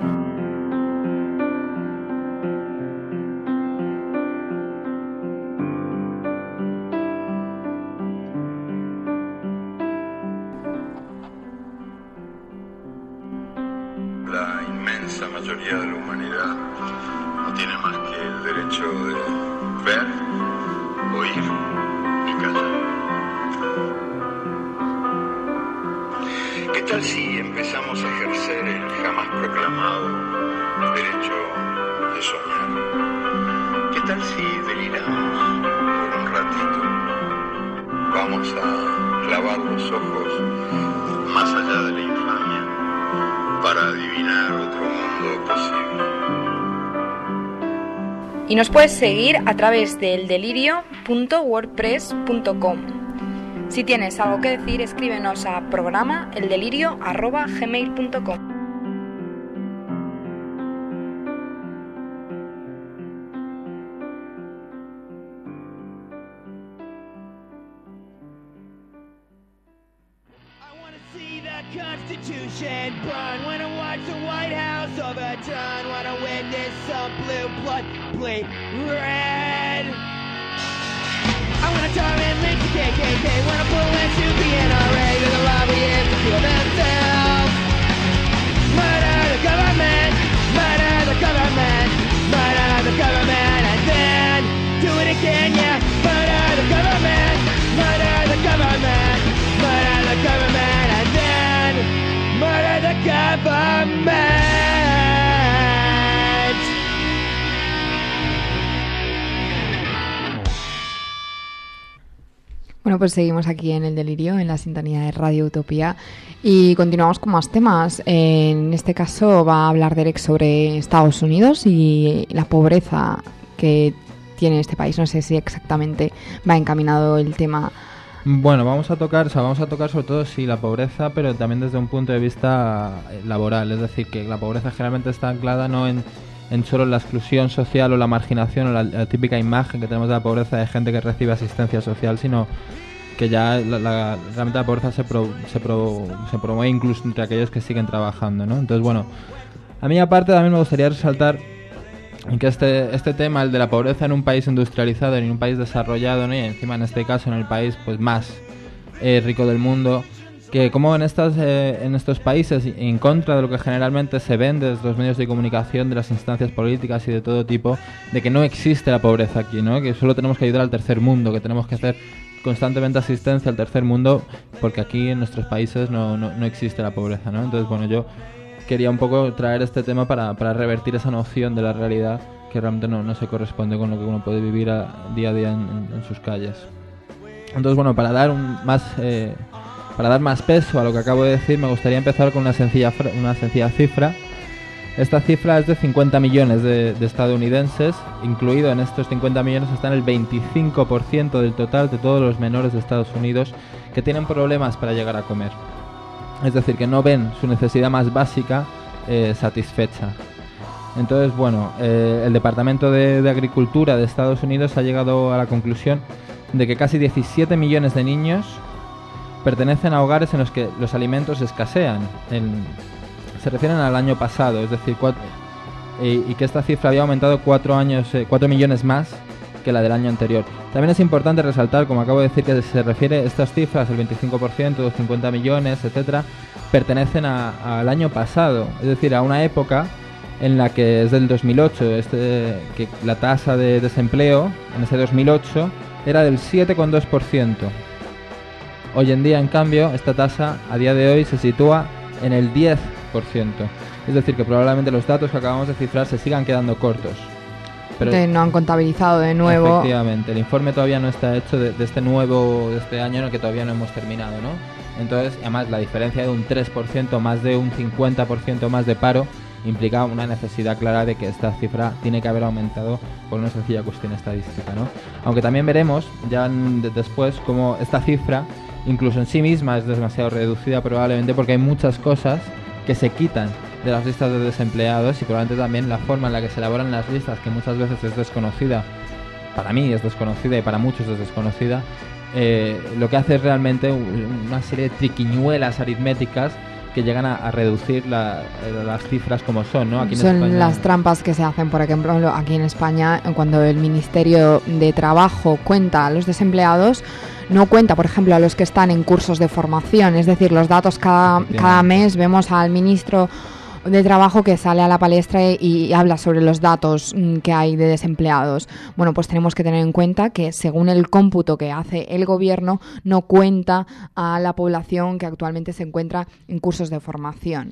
La inmensa mayoría de la humanidad no tiene más que el derecho de ver, oír y callar. ¿Qué tal si empezamos a ejercer el jamás proclamado derecho de soñar? ¿Qué tal si deliramos por un ratito? Vamos a clavar los ojos más allá de la infamia para adivinar otro mundo posible. Y nos puedes seguir a través del delirio punto wordpress punto com. Si tienes algo que decir, escríbenos a programa eldelirio arroba gmail punto com. Constitution burn. Wanna watch the White House overturn. Wanna witness some blue blood bleed red. I wanna torment link the K K K. Wanna pull that to the N R A. To the lobbyists to kill themselves. Murder the government. Murder the government. Murder the government. And then do it again, yeah. Murder the government. Murder the government. Murder the government. And then murder the government. Bueno, pues seguimos aquí en el Delirio, en la sintonía de Radio Utopía, y continuamos con más temas. En este caso va a hablar Derek sobre Estados Unidos y la pobreza que tiene este país. No sé si exactamente va encaminado el tema. Bueno, vamos a tocar, o sea, vamos a tocar sobre todo sí la pobreza, pero también desde un punto de vista laboral, es decir, que la pobreza generalmente está anclada no en, en solo la exclusión social o la marginación o la, la típica imagen que tenemos de la pobreza de gente que recibe asistencia social, sino que ya la, la, realmente la pobreza se, pro, se, pro, se promueve incluso entre aquellos que siguen trabajando, ¿no? Entonces, bueno, a mí aparte también me gustaría resaltar que este este tema, el de la pobreza en un país industrializado, en un país desarrollado, ¿no? Y encima en este caso en el país pues más eh, rico del mundo, que como en estas eh, en estos países, en contra de lo que generalmente se vende desde los medios de comunicación, de las instancias políticas y de todo tipo, de que no existe la pobreza aquí, ¿no? Que solo tenemos que ayudar al tercer mundo, que tenemos que hacer constantemente asistencia al tercer mundo, porque aquí en nuestros países no, no, no existe la pobreza, ¿no? Entonces, bueno, yo quería un poco traer este tema para, para revertir esa noción de la realidad que realmente no, no se corresponde con lo que uno puede vivir a, día a día en, en, en sus calles. Entonces, bueno, para dar un más eh, para dar más peso a lo que acabo de decir, me gustaría empezar con una sencilla una sencilla cifra. Esta cifra es de cincuenta millones de, de estadounidenses. Incluido en estos cincuenta millones están el veinticinco por ciento del total de todos los menores de Estados Unidos que tienen problemas para llegar a comer. Es decir, que no ven su necesidad más básica eh, satisfecha. Entonces, bueno, eh, el Departamento de, de Agricultura de Estados Unidos ha llegado a la conclusión de que casi diecisiete millones de niños pertenecen a hogares en los que los alimentos escasean. En, se refieren al año pasado, es decir, cuatro, y, y que esta cifra había aumentado cuatro años, eh, cuatro millones más que la del año anterior. También es importante resaltar, como acabo de decir, que se refiere a estas cifras, el veinticinco por ciento, los cincuenta millones, etcétera, pertenecen a, al año pasado, es decir, a una época en la que es del dos mil ocho, este, que la tasa de desempleo en ese dos mil ocho era del siete coma dos por ciento. Hoy en día, en cambio, esta tasa a día de hoy se sitúa en el diez por ciento. Es decir, que probablemente los datos que acabamos de cifrar se sigan quedando cortos. Pero no han contabilizado de nuevo. Efectivamente, el informe todavía no está hecho de, de este nuevo, de este año en el que todavía no hemos terminado, ¿no? Entonces, además, la diferencia de un tres por ciento más de un cincuenta por ciento más de paro implica una necesidad clara de que esta cifra tiene que haber aumentado por una sencilla cuestión estadística, ¿no? Aunque también veremos ya de, después cómo esta cifra incluso en sí misma es demasiado reducida, probablemente porque hay muchas cosas que se quitan de las listas de desempleados y probablemente también la forma en la que se elaboran las listas, que muchas veces es desconocida, para mí es desconocida y para muchos es desconocida, eh, lo que hace es realmente una serie de triquiñuelas aritméticas que llegan a, a reducir la, las cifras como son, ¿no? Aquí en son España... las trampas que se hacen, por ejemplo, aquí en España, cuando el Ministerio de Trabajo cuenta a los desempleados, no cuenta, por ejemplo, a los que están en cursos de formación, es decir, los datos cada, cada mes vemos al ministro de Trabajo que sale a la palestra y, y habla sobre los datos que hay de desempleados. Bueno, pues tenemos que tener en cuenta que según el cómputo que hace el gobierno, no cuenta a la población que actualmente se encuentra en cursos de formación.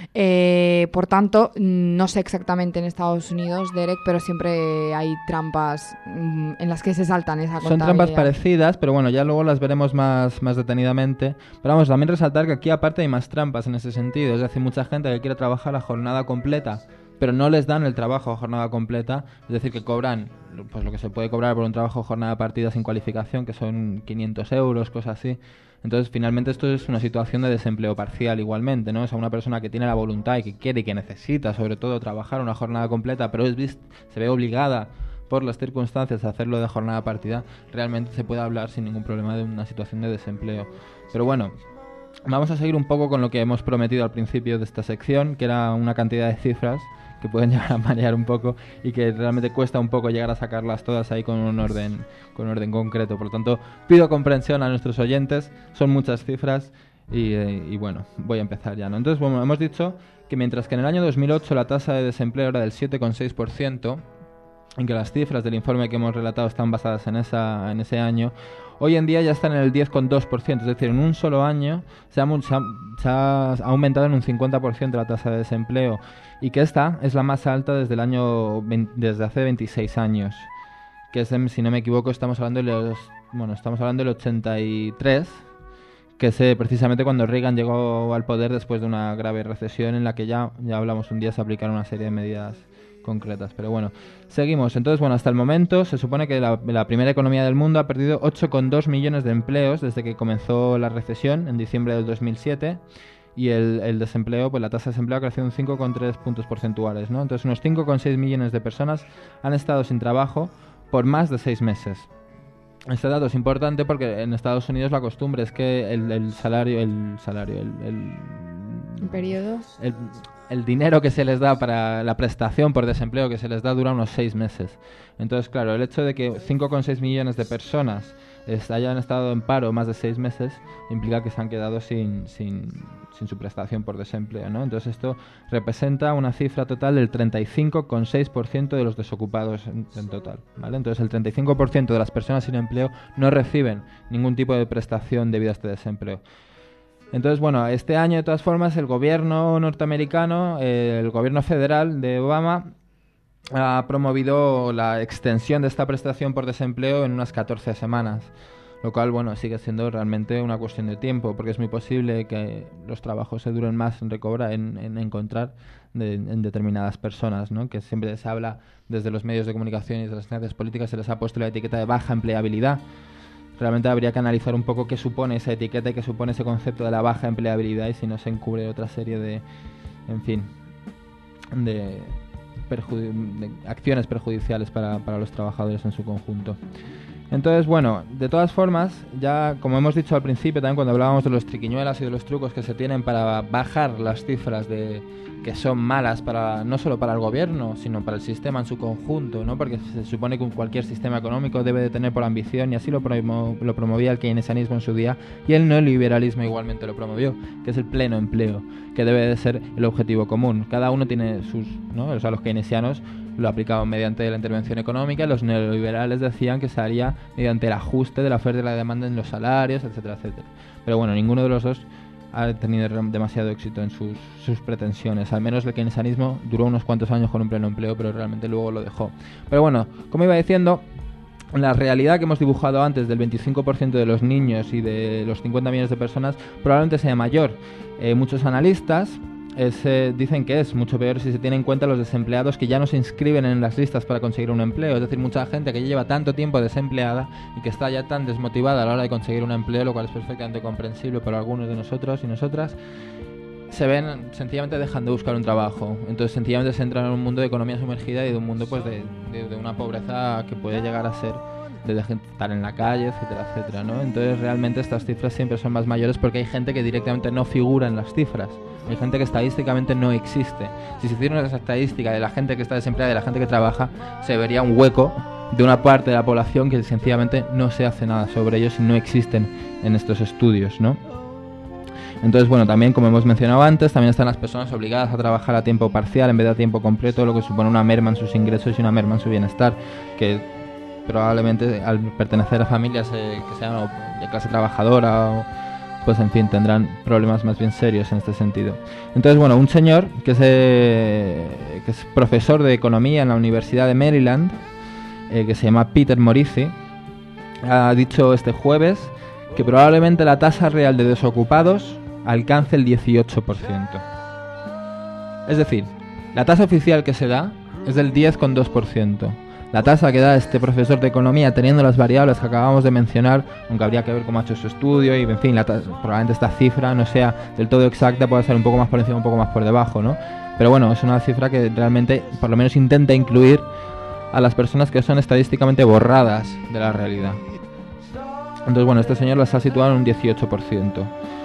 Eh, por tanto, no sé exactamente en Estados Unidos, Derek, pero siempre hay trampas mm, en las que se saltan esa contabilidad. Son trampas parecidas, pero bueno, ya luego las veremos más, más detenidamente. Pero vamos, también resaltar que aquí aparte hay más trampas en ese sentido. Es decir, mucha gente que quiere trabajar a jornada completa, pero no les dan el trabajo a jornada completa. Es decir, que cobran pues lo que se puede cobrar por un trabajo a jornada partida sin cualificación, que son quinientos euros, cosas así. Entonces, finalmente esto es una situación de desempleo parcial igualmente, ¿no? O sea, una persona que tiene la voluntad y que quiere y que necesita, sobre todo, trabajar una jornada completa, pero es vist- se ve obligada por las circunstancias a hacerlo de jornada partida, realmente se puede hablar sin ningún problema de una situación de desempleo. Pero bueno, vamos a seguir un poco con lo que hemos prometido al principio de esta sección, que era una cantidad de cifras que pueden llegar a marear un poco y que realmente cuesta un poco llegar a sacarlas todas ahí con un orden con un orden concreto. Por lo tanto, pido comprensión a nuestros oyentes, son muchas cifras y, eh, y bueno, voy a empezar ya, ¿no? Entonces, bueno, hemos dicho que mientras que en el año dos mil ocho la tasa de desempleo era del siete coma seis por ciento, en que las cifras del informe que hemos relatado están basadas en esa en ese año, hoy en día ya están en el diez coma dos por ciento, es decir, en un solo año se ha, se ha, se ha aumentado en un cincuenta por ciento la tasa de desempleo, y que esta es la más alta desde el año desde hace veintiséis años, que es, si no me equivoco, estamos hablando de los bueno, estamos hablando del ochenta y tres, que es precisamente cuando Reagan llegó al poder después de una grave recesión en la que ya ya hablamos un día se aplicaron una serie de medidas concretas. Pero bueno, seguimos. Entonces, bueno, hasta el momento se supone que la, la primera economía del mundo ha perdido ocho coma dos millones de empleos desde que comenzó la recesión en diciembre del dos mil siete, y el, el desempleo, pues la tasa de desempleo ha crecido un cinco coma tres puntos porcentuales, ¿no? Entonces, unos cinco coma seis millones de personas han estado sin trabajo por más de seis meses. Este dato es importante porque en Estados Unidos la costumbre es que el, el salario, el salario, el, el, ¿En periodos? El, el dinero que se les da para la prestación por desempleo que se les da dura unos seis meses. Entonces, claro, el hecho de que cinco coma seis millones de personas es, hayan estado en paro más de seis meses implica que se han quedado sin, sin, sin su prestación por desempleo, ¿no? Entonces esto representa una cifra total del treinta y cinco coma seis por ciento de los desocupados en, en total, ¿vale? Entonces el treinta y cinco por ciento de las personas sin empleo no reciben ningún tipo de prestación debido a este desempleo. Entonces, bueno, este año de todas formas el gobierno norteamericano, eh, el gobierno federal de Obama, ha promovido la extensión de esta prestación por desempleo en unas catorce semanas, lo cual, bueno, sigue siendo realmente una cuestión de tiempo, porque es muy posible que los trabajos se duren más en recobrar, en, en encontrar de, en determinadas personas, ¿no? Que siempre se habla desde los medios de comunicación y desde las instancias políticas, se les ha puesto la etiqueta de baja empleabilidad. Realmente habría que analizar un poco qué supone esa etiqueta y qué supone ese concepto de la baja empleabilidad, y si no se encubre otra serie de, en fin, de, perjudi- de acciones perjudiciales para, para los trabajadores en su conjunto. Entonces, bueno, de todas formas, ya como hemos dicho al principio, también cuando hablábamos de los triquiñuelas y de los trucos que se tienen para bajar las cifras de que son malas para no solo para el gobierno, sino para el sistema en su conjunto, ¿no? Porque se supone que cualquier sistema económico debe de tener por ambición, y así lo, promo- lo promovía el keynesianismo en su día, y el neoliberalismo igualmente lo promovió, que es el pleno empleo, que debe de ser el objetivo común. Cada uno tiene sus, ¿no? O sea, los keynesianos lo aplicaban mediante la intervención económica, y los neoliberales decían que se haría mediante el ajuste de la oferta y la demanda en los salarios, etcétera, etcétera. Pero bueno, ninguno de los dos ha tenido demasiado éxito en sus, sus pretensiones. Al menos el keynesianismo duró unos cuantos años con un pleno empleo, pero realmente luego lo dejó. Pero bueno, como iba diciendo, la realidad que hemos dibujado antes del veinticinco por ciento de los niños y de los cincuenta millones de personas probablemente sea mayor. Eh, muchos analistas Es, eh, dicen que es mucho peor si se tiene en cuenta los desempleados que ya no se inscriben en las listas para conseguir un empleo. Es decir, mucha gente que lleva tanto tiempo desempleada y que está ya tan desmotivada a la hora de conseguir un empleo, lo cual es perfectamente comprensible para algunos de nosotros y nosotras. se ven, sencillamente dejan de buscar un trabajo. Entonces sencillamente se entra en un mundo de economía sumergida y de un mundo pues de, de, de una pobreza que puede llegar a ser de gente estar en la calle, etcétera, etcétera, ¿no? Entonces realmente estas cifras siempre son más mayores porque hay gente que directamente no figura en las cifras. Hay gente que estadísticamente no existe. Si se hiciera una estadística de la gente que está desempleada y de la gente que trabaja, se vería un hueco de una parte de la población que sencillamente no se hace nada sobre ellos y no existen en estos estudios, ¿no? Entonces, bueno, también como hemos mencionado antes, también están las personas obligadas a trabajar a tiempo parcial en vez de a tiempo completo, lo que supone una merma en sus ingresos y una merma en su bienestar, que probablemente al pertenecer a familias eh, que sean de clase trabajadora o, pues en fin, tendrán problemas más bien serios en este sentido. Entonces, bueno, un señor que es, eh, que es profesor de economía en la Universidad de Maryland, eh, que se llama Peter Morici, ha dicho este jueves que probablemente la tasa real de desocupados alcance el dieciocho por ciento. Es decir, la tasa oficial que se da es del diez coma dos por ciento. La tasa que da este profesor de economía, teniendo las variables que acabamos de mencionar, aunque habría que ver cómo ha hecho su estudio y, en fin, la tasa, probablemente esta cifra no sea del todo exacta, puede ser un poco más por encima, un poco más por debajo, ¿no? Pero bueno, es una cifra que realmente, por lo menos, intenta incluir a las personas que son estadísticamente borradas de la realidad. Entonces, bueno, este señor las ha situado en un dieciocho por ciento,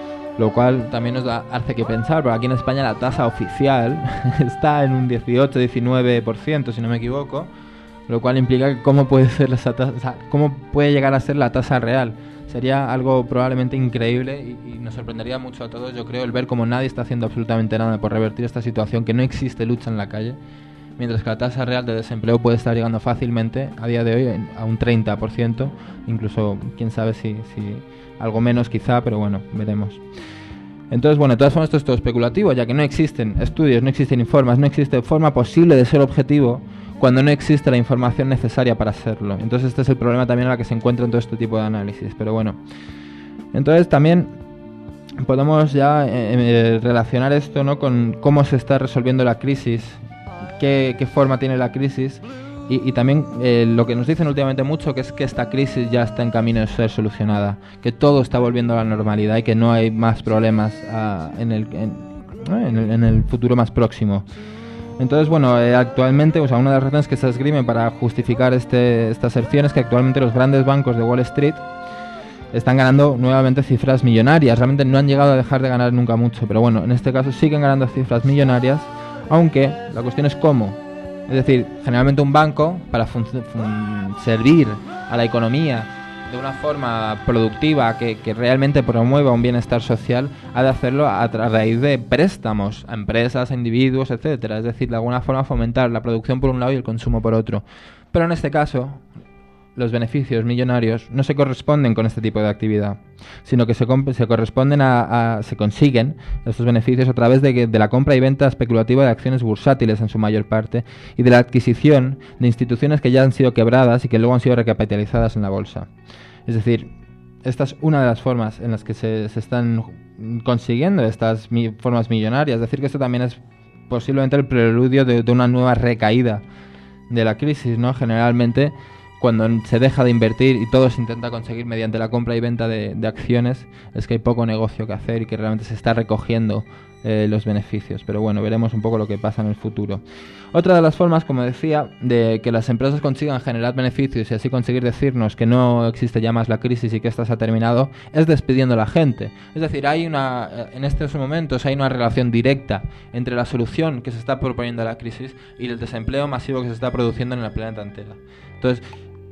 lo cual también nos da, hace que pensar, porque aquí en España la tasa oficial está en un dieciocho a diecinueve por ciento, si no me equivoco, lo cual implica que cómo puede ser esa tasa, o sea, cómo puede llegar a ser la tasa real. Sería algo probablemente increíble y, y nos sorprendería mucho a todos, yo creo, el ver cómo nadie está haciendo absolutamente nada por revertir esta situación, que no existe lucha en la calle, mientras que la tasa real de desempleo puede estar llegando fácilmente a día de hoy a un treinta por ciento, incluso quién sabe si, si algo menos quizá, pero bueno, veremos. Entonces, bueno, de todas formas esto es todo especulativo, ya que no existen estudios, no existen informes, no existe forma posible de ser objetivo cuando no existe la información necesaria para hacerlo. Entonces este es el problema también en el que se encuentra en todo este tipo de análisis, pero bueno. Entonces también podemos ya eh, relacionar esto, ¿no?, con cómo se está resolviendo la crisis, qué, qué forma tiene la crisis y, y también eh, lo que nos dicen últimamente mucho, que es que esta crisis ya está en camino de ser solucionada, que todo está volviendo a la normalidad y que no hay más problemas uh, en, el, en, en, el, en el futuro más próximo. Entonces, bueno, eh, actualmente, o sea, una de las razones que se esgrime para justificar este, esta aserción es que actualmente los grandes bancos de Wall Street están ganando nuevamente cifras millonarias. Realmente no han llegado a dejar de ganar nunca mucho, pero bueno, en este caso siguen ganando cifras millonarias, aunque la cuestión es cómo. Es decir, generalmente un banco, para fun- fun- servir a la economía de una forma productiva que, que realmente promueva un bienestar social, ha de hacerlo a, a raíz de préstamos a empresas, a individuos, etcétera. Es decir, de alguna forma fomentar la producción por un lado y el consumo por otro. Pero en este caso, los beneficios millonarios no se corresponden con este tipo de actividad, sino que se, comp- se corresponden a, a se consiguen estos beneficios a través de, de la compra y venta especulativa de acciones bursátiles en su mayor parte y de la adquisición de instituciones que ya han sido quebradas y que luego han sido recapitalizadas en la bolsa. Es decir, esta es una de las formas en las que se, se están consiguiendo estas mi- formas millonarias. Es decir, que esto también es posiblemente el preludio de, de una nueva recaída de la crisis, ¿no? Generalmente, cuando se deja de invertir y todo se intenta conseguir mediante la compra y venta de, de acciones, es que hay poco negocio que hacer y que realmente se está recogiendo eh, los beneficios. Pero bueno, veremos un poco lo que pasa en el futuro. Otra de las formas, como decía, de que las empresas consigan generar beneficios y así conseguir decirnos que no existe ya más la crisis y que esta se ha terminado, es despidiendo a la gente. Es decir, hay una, en estos momentos hay una relación directa entre la solución que se está proponiendo a la crisis y el desempleo masivo que se está produciendo en el planeta entero. Entonces,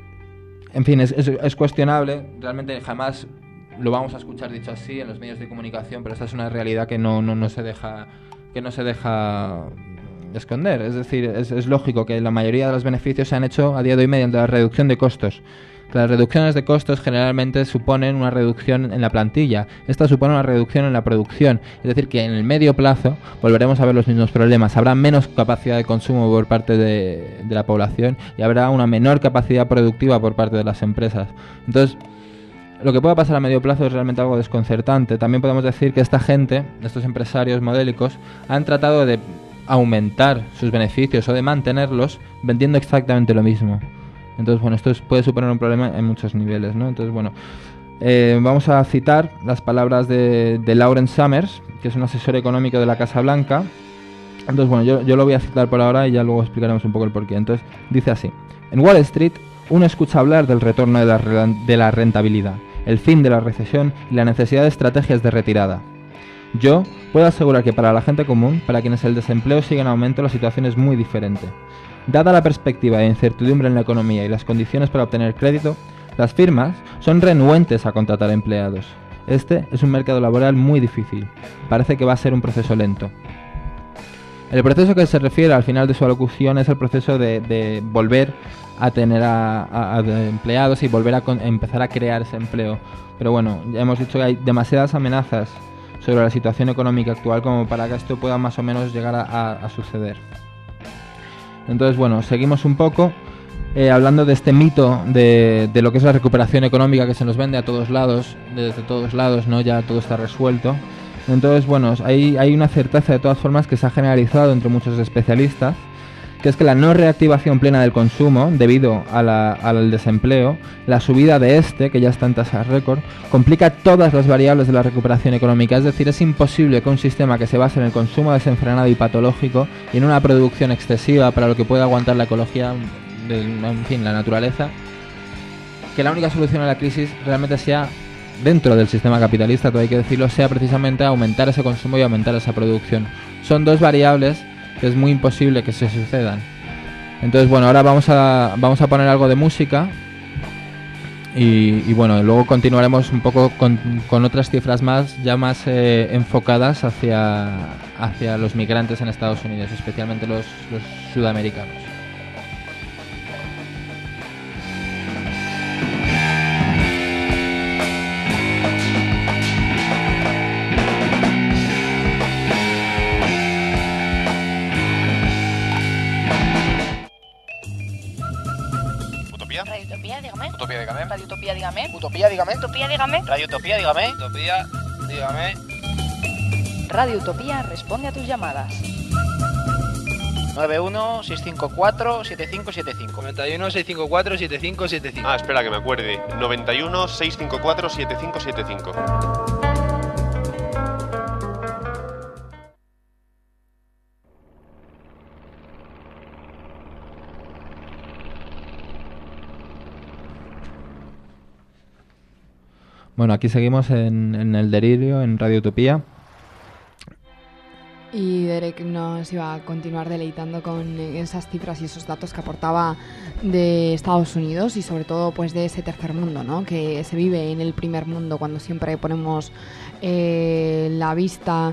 en fin, es, es, es cuestionable, realmente jamás lo vamos a escuchar dicho así en los medios de comunicación, pero esta es una realidad que no, no, no se deja que no se deja esconder. Es decir, es, es lógico que la mayoría de los beneficios se han hecho a día de hoy mediante la reducción de costos. Las reducciones de costos generalmente suponen una reducción en la plantilla. Esta supone una reducción en la producción. Es decir, que en el medio plazo volveremos a ver los mismos problemas. Habrá menos capacidad de consumo por parte de, de la población y habrá una menor capacidad productiva por parte de las empresas. Entonces, lo que pueda pasar a medio plazo es realmente algo desconcertante. También podemos decir que esta gente, estos empresarios modélicos, han tratado de aumentar sus beneficios o de mantenerlos vendiendo exactamente lo mismo. Entonces, bueno, esto es, puede suponer un problema en muchos niveles, ¿no? Entonces, bueno, Eh, vamos a citar las palabras de, de Lawrence Summers, que es un asesor económico de la Casa Blanca. Entonces, bueno, yo, yo lo voy a citar por ahora y ya luego explicaremos un poco el porqué. Entonces, dice así: en Wall Street, uno escucha hablar del retorno de la, de la rentabilidad, el fin de la recesión y la necesidad de estrategias de retirada. Yo puedo asegurar que para la gente común, para quienes el desempleo sigue en aumento, la situación es muy diferente. Dada la perspectiva de incertidumbre en la economía y las condiciones para obtener crédito, las firmas son renuentes a contratar empleados. Este es un mercado laboral muy difícil. Parece que va a ser un proceso lento. El proceso que se refiere al final de su alocución es el proceso de, de volver a tener a, a, a empleados y volver a con, empezar a crear ese empleo. Pero bueno, ya hemos dicho que hay demasiadas amenazas sobre la situación económica actual como para que esto pueda más o menos llegar a, a, a suceder. Entonces, bueno, seguimos un poco eh, hablando de este mito de, de lo que es la recuperación económica que se nos vende a todos lados, desde todos lados, ¿no? Ya todo está resuelto. Entonces, bueno, hay, hay una certeza de todas formas que se ha generalizado entre muchos especialistas, que es que la no reactivación plena del consumo, debido a la, al desempleo, la subida de este, que ya está en tasas récord, complica todas las variables de la recuperación económica. Es decir, es imposible que un sistema que se base en el consumo desenfrenado y patológico y en una producción excesiva para lo que puede aguantar la ecología, de, en fin, la naturaleza, que la única solución a la crisis realmente sea, dentro del sistema capitalista, todo hay que decirlo, sea precisamente aumentar ese consumo y aumentar esa producción. Son dos variables que es muy imposible que se sucedan. Entonces, bueno, ahora vamos a vamos a poner algo de música y, y bueno, luego continuaremos un poco con, con otras cifras más, ya más eh, enfocadas hacia, hacia los migrantes en Estados Unidos, especialmente los, los sudamericanos. Utopía, dígame. Radio Utopía, dígame. Utopía, dígame. Utopía, dígame. Radio Utopía, dígame. Utopía, dígame. Radio Utopía responde a tus llamadas. nueve uno seis cinco cuatro siete cinco siete cinco. noventa y uno seis cinco cuatro siete cinco siete cinco. Ah, espera que me acuerde. noventa y uno seis cinco cuatro siete cinco siete cinco. Bueno, aquí seguimos en, en el delirio, en Radio Utopía. Y Derek nos iba a continuar deleitando con esas cifras y esos datos que aportaba de Estados Unidos y sobre todo pues de ese tercer mundo, ¿no? Que se vive en el primer mundo cuando siempre ponemos eh, la vista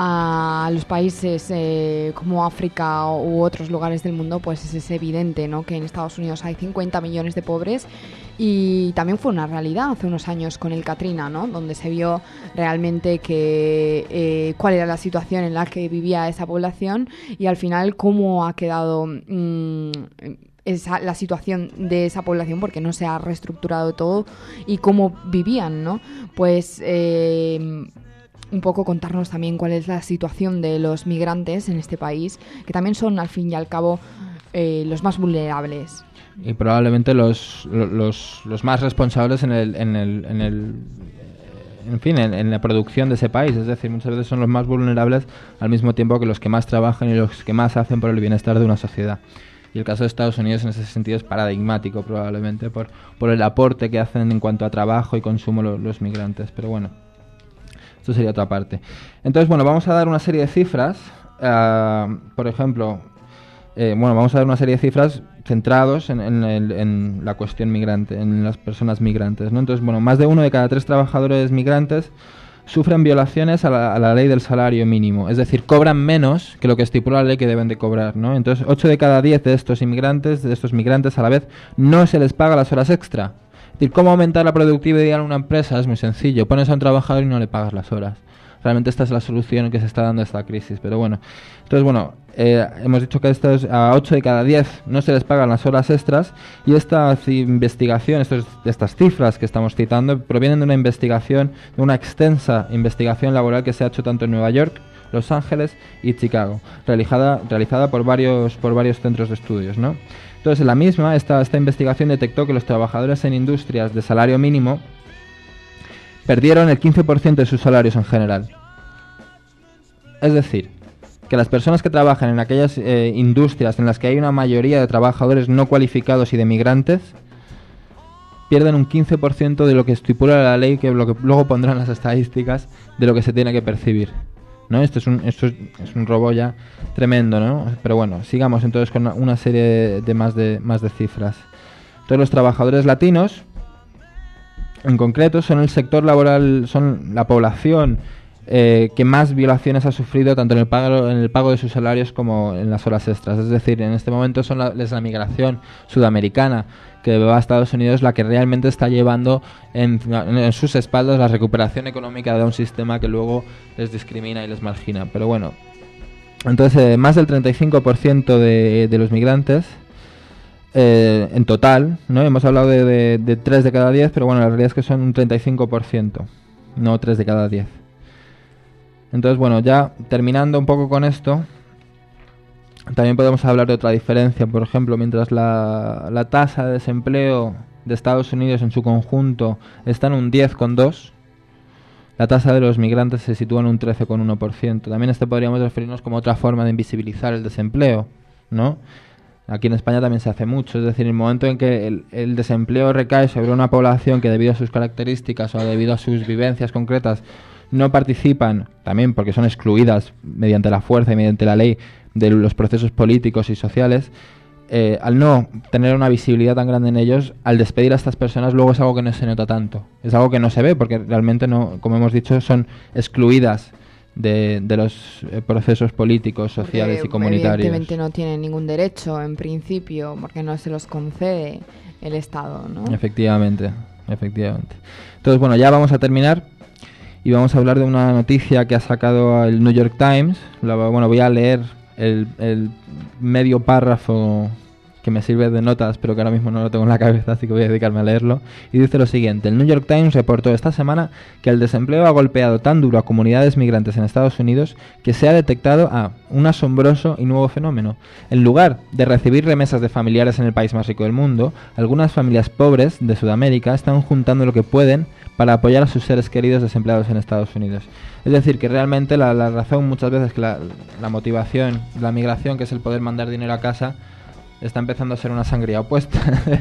a los países eh, como África u otros lugares del mundo, pues es evidente, ¿no? Que en Estados Unidos hay cincuenta millones de pobres. Y también fue una realidad hace unos años con el Katrina, ¿no? Donde se vio realmente que eh, cuál era la situación en la que vivía esa población y al final cómo ha quedado mmm, esa, la situación de esa población, porque no se ha reestructurado todo, y cómo vivían, ¿no? Pues eh, un poco contarnos también cuál es la situación de los migrantes en este país, que también son al fin y al cabo eh, los más vulnerables. Y probablemente los, los, los más responsables en el, en el, en el en fin, en, en la producción de ese país. Es decir, muchas veces son los más vulnerables al mismo tiempo que los que más trabajan y los que más hacen por el bienestar de una sociedad. Y el caso de Estados Unidos en ese sentido es paradigmático probablemente por, por el aporte que hacen en cuanto a trabajo y consumo los, los migrantes. Pero bueno, esto sería otra parte. Entonces, bueno, vamos a dar una serie de cifras. Uh, por ejemplo, eh, bueno, vamos a dar una serie de cifras centrados en, en, el, en la cuestión migrante, en las personas migrantes, ¿no? Entonces, bueno, más de uno de cada tres trabajadores migrantes sufren violaciones a la, a la ley del salario mínimo, es decir, cobran menos que lo que estipula la ley que deben de cobrar, ¿no? Entonces, ocho de cada diez de estos inmigrantes, de estos migrantes a la vez, no se les paga las horas extra. Es decir, ¿cómo aumentar la productividad en una empresa? Es muy sencillo, pones a un trabajador y no le pagas las horas. Realmente esta es la solución que se está dando a esta crisis, pero bueno. Entonces, bueno, eh, hemos dicho que estos, a ocho de cada diez no se les pagan las horas extras, y esta investigación, estos, estas cifras que estamos citando, provienen de una investigación, de una extensa investigación laboral que se ha hecho tanto en Nueva York, Los Ángeles y Chicago, realizada, realizada por varios, por varios centros de estudios, ¿no? Entonces, en la misma, esta, esta investigación detectó que los trabajadores en industrias de salario mínimo perdieron el quince por ciento de sus salarios en general. Es decir, que las personas que trabajan en aquellas eh, industrias en las que hay una mayoría de trabajadores no cualificados y de migrantes pierden un quince por ciento de lo que estipula la ley, que lo que luego pondrán las estadísticas de lo que se tiene que percibir, ¿no? Esto es un esto es, es un robo ya tremendo, ¿no? Pero bueno, sigamos entonces con una serie de, de más de más de cifras. Todos los trabajadores latinos, en concreto, son el sector laboral, son la población eh, que más violaciones ha sufrido tanto en el pago en el pago de sus salarios como en las horas extras. Es decir, en este momento son la, es la migración sudamericana que va a Estados Unidos la que realmente está llevando en, en sus espaldas la recuperación económica de un sistema que luego les discrimina y les margina. Pero bueno, entonces eh, más del treinta y cinco por ciento de, de los migrantes eh, en total, ¿no? Hemos hablado de, de, de tres de cada diez, pero bueno, la realidad es que son un treinta y cinco por ciento, no tres de cada diez. Entonces, bueno, ya terminando un poco con esto, también podemos hablar de otra diferencia. Por ejemplo, mientras la, la tasa de desempleo de Estados Unidos en su conjunto está en un diez coma dos, la tasa de los migrantes se sitúa en un trece coma uno por ciento. También este podríamos referirnos como otra forma de invisibilizar el desempleo, ¿no? Aquí en España también se hace mucho, es decir, en el momento en que el, el desempleo recae sobre una población que debido a sus características o debido a sus vivencias concretas no participan, también porque son excluidas mediante la fuerza y mediante la ley de los procesos políticos y sociales, eh, al no tener una visibilidad tan grande en ellos, al despedir a estas personas luego es algo que no se nota tanto, es algo que no se ve porque realmente no, como hemos dicho, son excluidas de, de los eh, procesos políticos, sociales porque y comunitarios. Evidentemente no tienen ningún derecho en principio porque no se los concede el Estado, ¿no? Efectivamente, efectivamente. Entonces, bueno, ya vamos a terminar. Y vamos a hablar de una noticia que ha sacado el New York Times. La, bueno, voy a leer el, el medio párrafo que me sirve de notas, pero que ahora mismo no lo tengo en la cabeza, así que voy a dedicarme a leerlo. Y dice lo siguiente: el New York Times reportó esta semana que el desempleo ha golpeado tan duro a comunidades migrantes en Estados Unidos que se ha detectado a un asombroso y nuevo fenómeno. En lugar de recibir remesas de familiares en el país más rico del mundo, algunas familias pobres de Sudamérica están juntando lo que pueden para apoyar a sus seres queridos desempleados en Estados Unidos. Es decir, que realmente la, la razón muchas veces que la, la motivación, la migración, que es el poder mandar dinero a casa, está empezando a ser una sangría opuesta.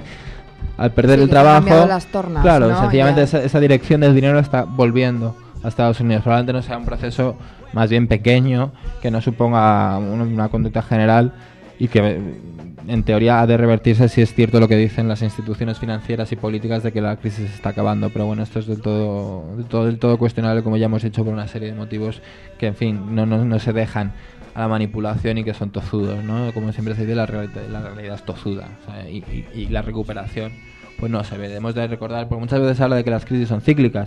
Al perder sí, el trabajo, las tornas, claro, ¿no? sencillamente esa, esa dirección del dinero está volviendo a Estados Unidos. Probablemente no sea un proceso más bien pequeño, que no suponga una, una conducta general y que en teoría ha de revertirse si es cierto lo que dicen las instituciones financieras y políticas de que la crisis se está acabando. Pero bueno, esto es del todo, del todo, del todo cuestionable, como ya hemos dicho, por una serie de motivos que, en fin, no, no, no se dejan a la manipulación y que son tozudos, ¿no? Como siempre se dice, la, real, la realidad es tozuda, o sea, y, y, y la recuperación pues no se ve. Debemos de recordar, porque muchas veces se habla de que las crisis son cíclicas,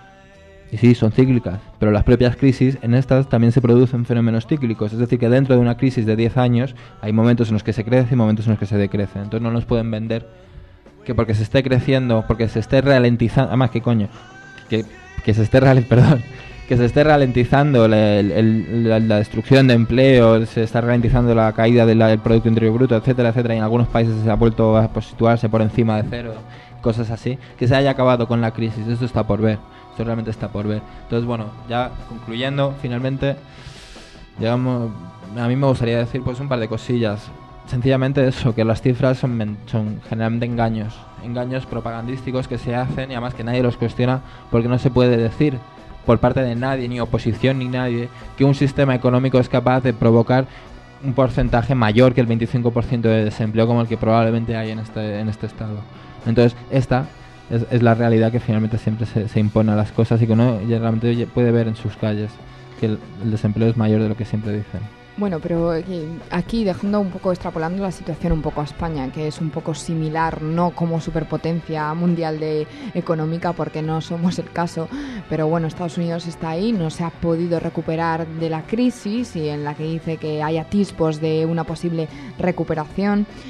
y sí, son cíclicas, pero las propias crisis, en estas también se producen fenómenos cíclicos, es decir, que dentro de una crisis de diez años hay momentos en los que se crece y momentos en los que se decrece. Entonces no nos pueden vender que porque se esté creciendo, porque se esté ralentizando, además, ¿qué coño? Que, que se esté ralentizando, perdón, que se esté ralentizando la, el, el, la, la destrucción de empleo, se está ralentizando la caída de la, del Producto Interior Bruto, etcétera, etcétera, y en algunos países se ha vuelto a pues, situarse por encima de cero, cosas así, que se haya acabado con la crisis. Esto está por ver, esto realmente está por ver. Entonces, bueno, ya concluyendo, finalmente, llegamos, a mí me gustaría decir pues un par de cosillas. Sencillamente eso, que las cifras son, son generalmente engaños, engaños propagandísticos que se hacen y además que nadie los cuestiona porque no se puede decir por parte de nadie, ni oposición ni nadie, que un sistema económico es capaz de provocar un porcentaje mayor que el veinticinco por ciento de desempleo como el que probablemente hay en este, en este estado. Entonces, esta es, es la realidad que finalmente siempre se, se impone a las cosas y que uno realmente puede ver en sus calles, que el, el desempleo es mayor de lo que siempre dicen. Bueno, pero aquí dejando un poco, extrapolando la situación un poco a España, que es un poco similar, no como superpotencia mundial de económica, porque no somos el caso, pero bueno, Estados Unidos está ahí, no se ha podido recuperar de la crisis y en la que dice que hay atisbos de una posible recuperación.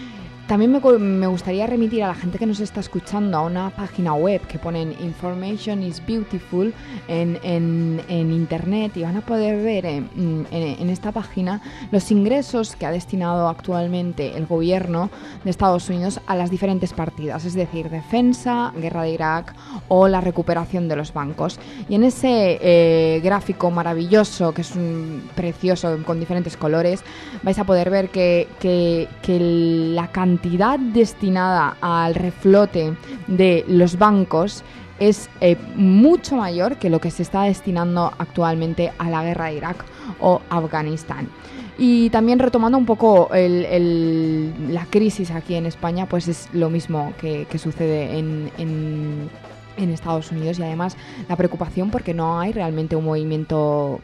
también me, me gustaría remitir a la gente que nos está escuchando a una página web que ponen Information is Beautiful en, en, en internet, y van a poder ver en, en, en esta página los ingresos que ha destinado actualmente el gobierno de Estados Unidos a las diferentes partidas, es decir, defensa, guerra de Irak o la recuperación de los bancos. Y en ese eh, gráfico maravilloso, que es un precioso con diferentes colores, vais a poder ver que, que, que la cantidad destinada al reflote de los bancos es eh, mucho mayor que lo que se está destinando actualmente a la guerra de Irak o Afganistán. Y también retomando un poco el, el, la crisis aquí en España, pues es lo mismo que, que sucede en, en, en Estados Unidos, y además la preocupación porque no hay realmente un movimiento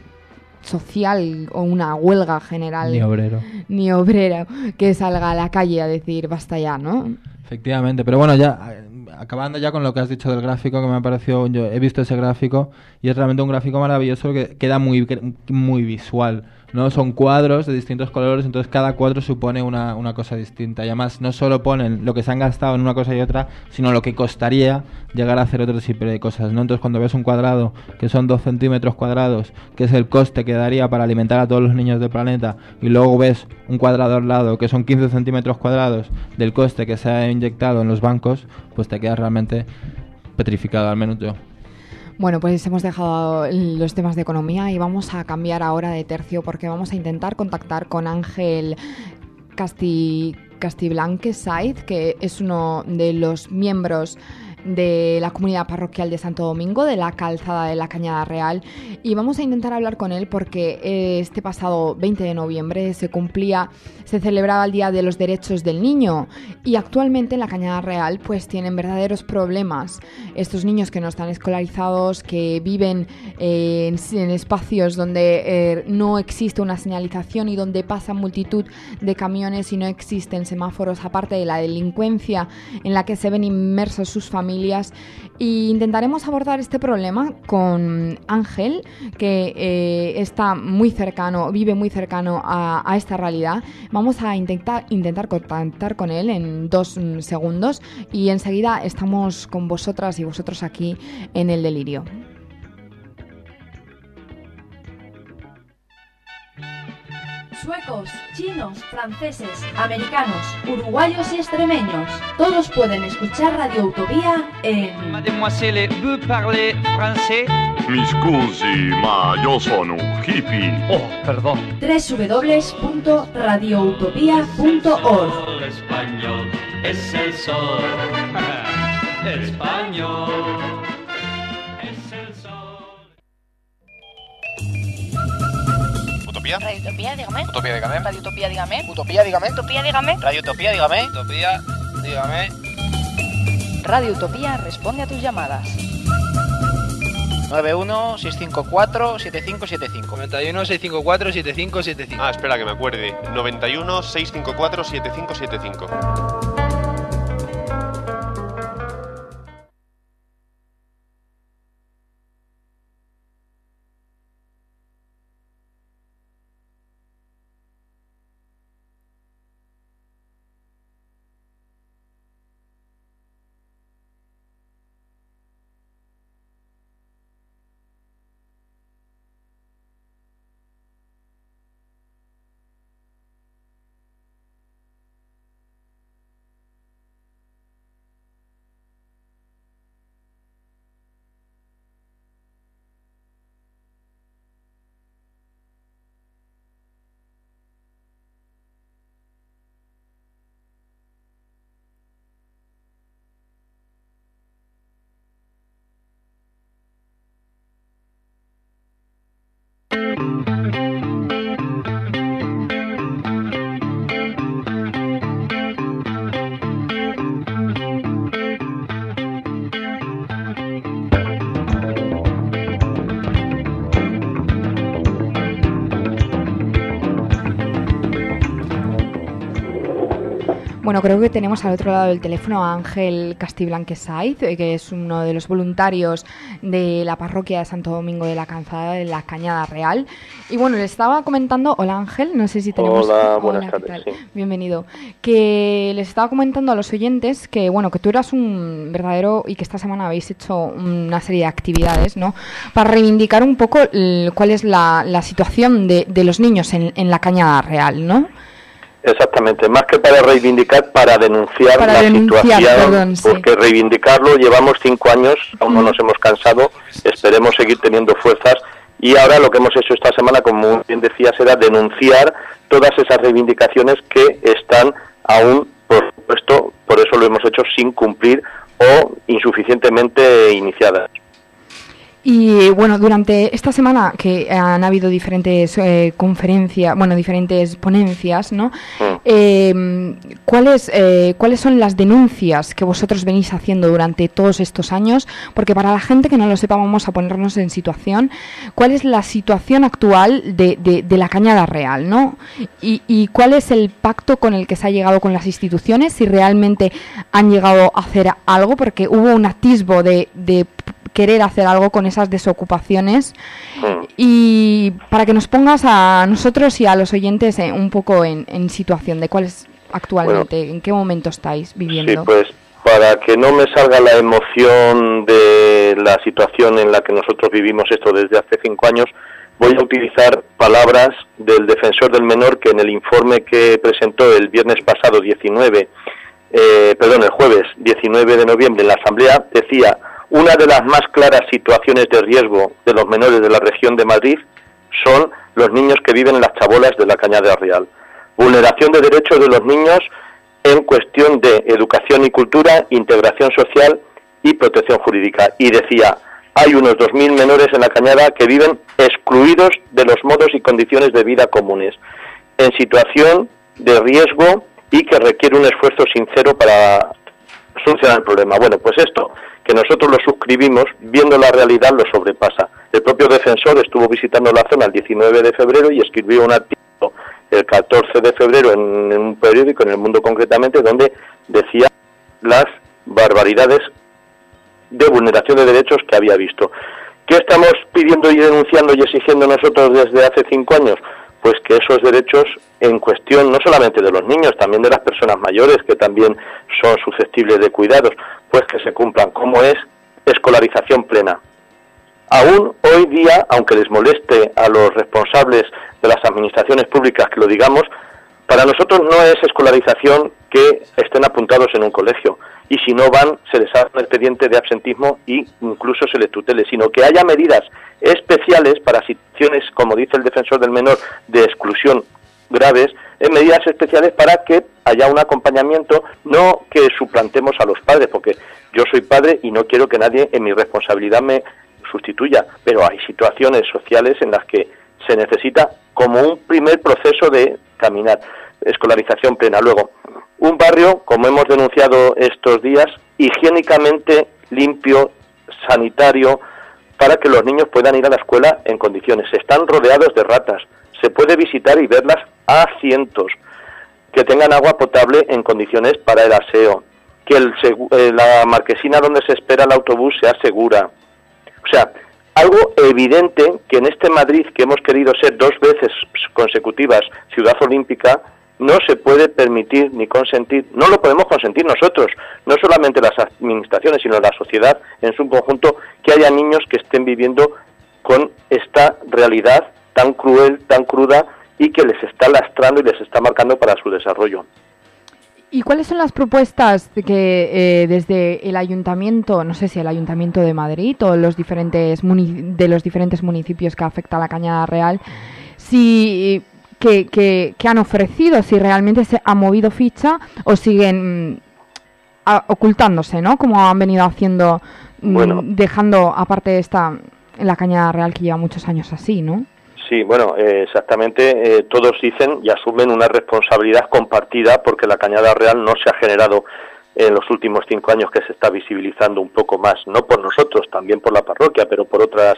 social o una huelga general ni obrero ni obrera que salga a la calle a decir basta ya, ¿no? Efectivamente, pero bueno, ya acabando ya con lo que has dicho del gráfico, que me ha parecido, yo he visto ese gráfico y es realmente un gráfico maravilloso que queda muy muy visual, ¿no? Son cuadros de distintos colores, entonces cada cuadro supone una, una cosa distinta, y además no solo ponen lo que se han gastado en una cosa y otra, sino lo que costaría llegar a hacer otro tipo de cosas, ¿no? Entonces cuando ves un cuadrado que son dos centímetros cuadrados, que es el coste que daría para alimentar a todos los niños del planeta, y luego ves un cuadrado al lado que son quince centímetros cuadrados del coste que se ha inyectado en los bancos, pues te quedas realmente petrificado, al menos yo. Bueno, pues hemos dejado los temas de economía y vamos a cambiar ahora de tercio, porque vamos a intentar contactar con Ángel Casti, Castiblanque Saiz, que es uno de los miembros de la comunidad parroquial de Santo Domingo, de la Calzada de la Cañada Real, y vamos a intentar hablar con él porque este pasado veinte de noviembre se cumplía, se celebraba el Día de los Derechos del Niño, y actualmente en la Cañada Real pues tienen verdaderos problemas estos niños que no están escolarizados, que viven eh, en, en espacios donde eh, no existe una señalización y donde pasan multitud de camiones y no existen semáforos, aparte de la delincuencia en la que se ven inmersos sus familias. Y intentaremos abordar este problema con Ángel, que eh, está muy cercano, vive muy cercano a, a esta realidad. Vamos a intentar, intentar contactar con él en dos mm, segundos y enseguida estamos con vosotras y vosotros aquí en El Delirio. Suecos, chinos, franceses, americanos, uruguayos y extremeños, todos pueden escuchar Radio Utopía en... Mademoiselle, vous parlez français? Mi scusi, ma io sono un hippie. Oh, perdón. doble u doble u doble u punto radio utopía punto org. Español es el sol. Español. ¿Utopía? Radio Utopía, dígame. Utopía, dígame. Radio Utopía, dígame. Utopía, dígame. Utopía, dígame. Radio Utopía, dígame. Utopía, dígame. Radio Utopía responde a tus llamadas. nueve uno seis cinco cuatro siete cinco siete cinco. noventa y uno seis cinco cuatro siete cinco siete cinco. Ah, espera que me acuerde. noventa y uno seis cinco cuatro siete cinco siete cinco. Bueno, creo que tenemos al otro lado del teléfono a Ángel Castiblanquesaiz, que es uno de los voluntarios de la parroquia de Santo Domingo de la Calzada de la Cañada Real. Y bueno, le estaba comentando, hola Ángel, no sé si tenemos... Hola, buenas Hola, tardes. Sí. Bienvenido. Que les estaba comentando a los oyentes que, bueno, que tú eras un verdadero y que esta semana habéis hecho una serie de actividades, ¿no? Para reivindicar un poco el, cuál es la, la situación de, de los niños en, en la Cañada Real, ¿no? Exactamente, más que para reivindicar, para denunciar para la denunciar, situación, perdón, sí. Porque reivindicarlo llevamos cinco años, aún no nos hemos cansado, esperemos seguir teniendo fuerzas y ahora lo que hemos hecho esta semana, como bien decías, era denunciar todas esas reivindicaciones que están aún, por supuesto, por eso lo hemos hecho sin cumplir o insuficientemente iniciadas. Y bueno, durante esta semana que han habido diferentes eh, conferencias, bueno, diferentes ponencias, ¿no? Mm. Eh, ¿cuáles, eh, ¿Cuáles son las denuncias que vosotros venís haciendo durante todos estos años? Porque para la gente que no lo sepa, vamos a ponernos en situación. ¿Cuál es la situación actual de, de, de la Cañada Real, ¿no? Y, y cuál es el pacto con el que se ha llegado con las instituciones, si realmente han llegado a hacer algo, porque hubo un atisbo de... de querer hacer algo con esas desocupaciones mm. y para que nos pongas a nosotros y a los oyentes eh, un poco en, en situación de cuál es actualmente, bueno, en qué momento estáis viviendo. Sí, pues para que no me salga la emoción de la situación en la que nosotros vivimos esto desde hace cinco años, voy a utilizar palabras del defensor del menor que en el informe que presentó el viernes pasado diecinueve, eh, perdón, el jueves diecinueve de noviembre en la Asamblea decía: una de las más claras situaciones de riesgo de los menores de la región de Madrid son los niños que viven en las chabolas de la Cañada Real. Vulneración de derechos de los niños en cuestión de educación y cultura, integración social y protección jurídica. Y decía, hay unos dos mil menores en la Cañada que viven excluidos de los modos y condiciones de vida comunes, en situación de riesgo y que requiere un esfuerzo sincero para solucionar el problema. Bueno, pues esto, que nosotros lo suscribimos, viendo la realidad lo sobrepasa. El propio defensor estuvo visitando la zona el diecinueve de febrero y escribió un artículo el catorce de febrero en, en un periódico, en El Mundo concretamente, donde decía las barbaridades de vulneración de derechos que había visto. ¿Qué estamos pidiendo y denunciando y exigiendo nosotros desde hace cinco años? Pues que esos derechos en cuestión, no solamente de los niños, también de las personas mayores, que también son susceptibles de cuidados, pues que se cumplan, como es escolarización plena. Aún hoy día, aunque les moleste a los responsables de las administraciones públicas que lo digamos, para nosotros no es escolarización que estén apuntados en un colegio, y si no van se les hace un expediente de absentismo e incluso se les tutele, sino que haya medidas especiales para situaciones, como dice el defensor del menor, de exclusión graves, en medidas especiales para que haya un acompañamiento, no que suplantemos a los padres, porque yo soy padre y no quiero que nadie en mi responsabilidad me sustituya, pero hay situaciones sociales en las que se necesita como un primer proceso de caminar, escolarización plena. Luego, un barrio, como hemos denunciado estos días, higiénicamente limpio, sanitario, para que los niños puedan ir a la escuela en condiciones. Están rodeados de ratas, se puede visitar y verlas a cientos, que tengan agua potable en condiciones para el aseo, que el, la marquesina donde se espera el autobús sea segura. O sea, algo evidente que en este Madrid, que hemos querido ser dos veces consecutivas ciudad olímpica, no se puede permitir ni consentir, no lo podemos consentir nosotros, no solamente las administraciones, sino la sociedad en su conjunto, que haya niños que estén viviendo con esta realidad tan cruel, tan cruda, y que les está lastrando y les está marcando para su desarrollo. ¿Y cuáles son las propuestas de que eh, desde el ayuntamiento, no sé si el Ayuntamiento de Madrid o los diferentes muni- de los diferentes municipios que afecta a la Cañada Real, si que, que, que han ofrecido, si realmente se ha movido ficha o siguen a, ocultándose, ¿no? Como han venido haciendo, bueno, dejando aparte esta la Cañada Real, que lleva muchos años así, ¿no? Sí, bueno, eh, exactamente, eh, todos dicen y asumen una responsabilidad compartida, porque la Cañada Real no se ha generado en los últimos cinco años, que se está visibilizando un poco más, no por nosotros, también por la parroquia, pero por otras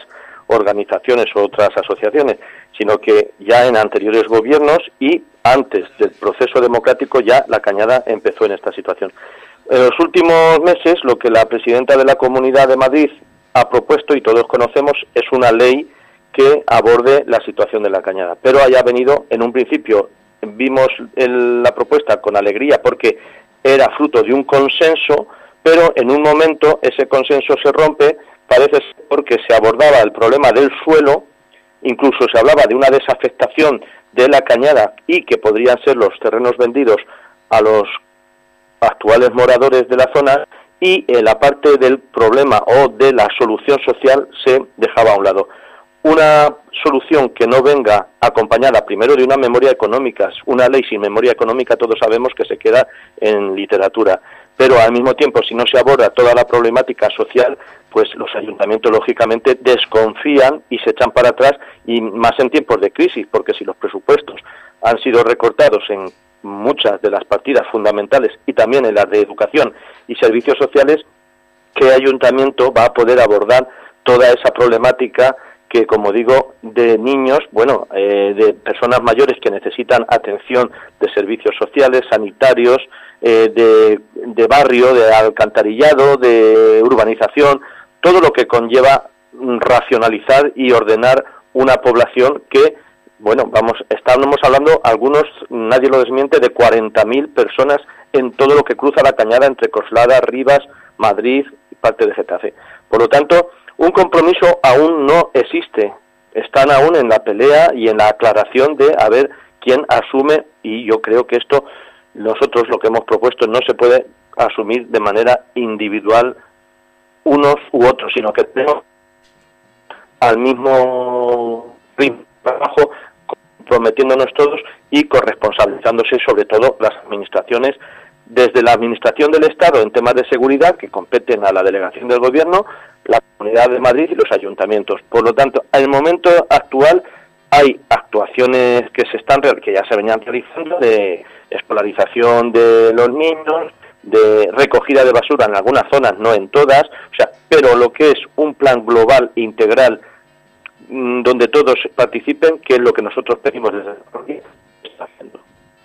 organizaciones u otras asociaciones, sino que ya en anteriores gobiernos y antes del proceso democrático ya la Cañada empezó en esta situación. En los últimos meses lo que la presidenta de la Comunidad de Madrid ha propuesto, y todos conocemos, es una ley que aborde la situación de la Cañada, pero haya venido, en un principio vimos el, la propuesta con alegría porque era fruto de un consenso, pero en un momento ese consenso se rompe, parece ser porque se abordaba el problema del suelo, incluso se hablaba de una desafectación de la Cañada y que podrían ser los terrenos vendidos a los actuales moradores de la zona, y en la parte del problema o de la solución social se dejaba a un lado. Una solución que no venga acompañada primero de una memoria económica. Una ley sin memoria económica todos sabemos que se queda en literatura, pero al mismo tiempo si no se aborda toda la problemática social, pues los ayuntamientos lógicamente desconfían y se echan para atrás, y más en tiempos de crisis, porque si los presupuestos han sido recortados en muchas de las partidas fundamentales y también en las de educación y servicios sociales, ¿qué ayuntamiento va a poder abordar toda esa problemática que, como digo, de niños, bueno, eh, de personas mayores que necesitan atención de servicios sociales, sanitarios, eh, de, de barrio, de alcantarillado, de urbanización, todo lo que conlleva racionalizar y ordenar una población que, bueno, vamos, estamos hablando, algunos, nadie lo desmiente, de cuarenta mil personas en todo lo que cruza la Cañada entre Coslada, Rivas, Madrid y parte de Getafe. Por lo tanto, un compromiso aún no existe. Están aún en la pelea y en la aclaración de a ver quién asume, y yo creo que esto, nosotros lo que hemos propuesto, no se puede asumir de manera individual unos u otros, sino que tenemos al mismo ritmo de trabajo, comprometiéndonos todos y corresponsabilizándose sobre todo las administraciones, desde la Administración del Estado en temas de seguridad, que competen a la Delegación del Gobierno, la Comunidad de Madrid y los ayuntamientos. Por lo tanto, en el momento actual hay actuaciones que se están que ya se venían realizando, de escolarización de los niños, de recogida de basura en algunas zonas, no en todas, o sea, pero lo que es un plan global integral mmm, donde todos participen, que es lo que nosotros pedimos desde el está haciendo.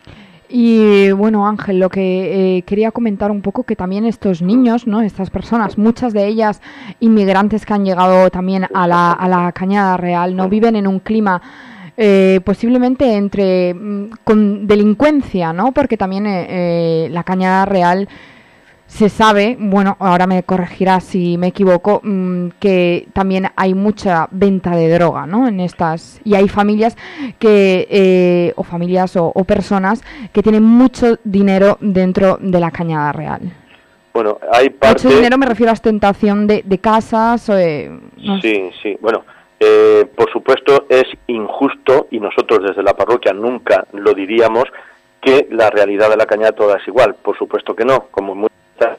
Y bueno, Ángel, lo que eh, quería comentar un poco, que también estos niños, ¿no?, estas personas, muchas de ellas inmigrantes que han llegado también a la, a la Cañada Real, no viven en un clima eh, posiblemente entre mm, con delincuencia, ¿no?, porque también eh, eh, la Cañada Real se sabe, bueno, ahora me corregirás si me equivoco, mmm, que también hay mucha venta de droga, ¿no?, en estas, y hay familias que eh, o familias o, o personas que tienen mucho dinero dentro de la Cañada Real. Bueno, hay parte... Mucho dinero, me refiero a ostentación de, de casas. Eh, no sí, sé. sí, bueno, eh, por supuesto es injusto, y nosotros desde la parroquia nunca lo diríamos, que la realidad de la Cañada toda es igual. Por supuesto que no, como muy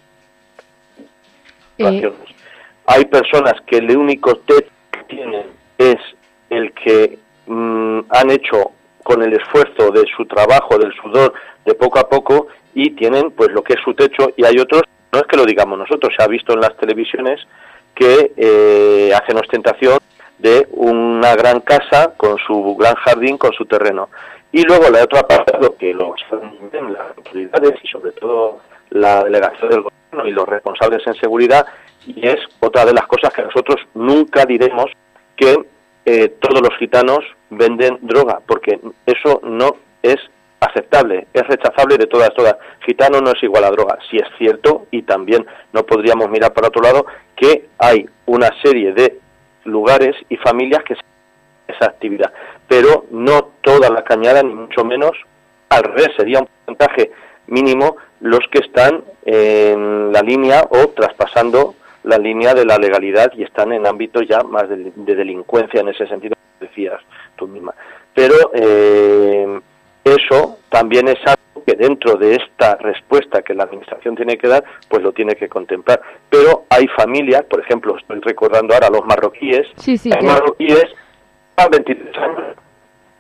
Eh. Hay personas que el único techo que tienen es el que mmm, han hecho con el esfuerzo de su trabajo, del sudor, de poco a poco, y tienen pues lo que es su techo, y hay otros, no es que lo digamos nosotros, se ha visto en las televisiones que eh, hacen ostentación de una gran casa con su gran jardín, con su terreno. Y luego la otra parte, lo que los, las autoridades y sobre todo la delegación del gobierno y los responsables en seguridad, y es otra de las cosas que nosotros nunca diremos, que eh, todos los gitanos venden droga, porque eso no es aceptable, es rechazable de todas, todas. Gitano no es igual a droga. Sí es cierto, y también no podríamos mirar para otro lado, que hay una serie de lugares y familias que se hacen esa actividad, pero no toda la Cañada, ni mucho menos, al revés, sería un porcentaje mínimo los que están en la línea o traspasando la línea de la legalidad y están en ámbitos ya más de, de delincuencia, en ese sentido que decías tú misma. Pero eh, eso también es algo que dentro de esta respuesta que la Administración tiene que dar, pues lo tiene que contemplar. Pero hay familias, por ejemplo, estoy recordando ahora a los marroquíes, sí, sí, hay que... marroquíes a veintitrés años.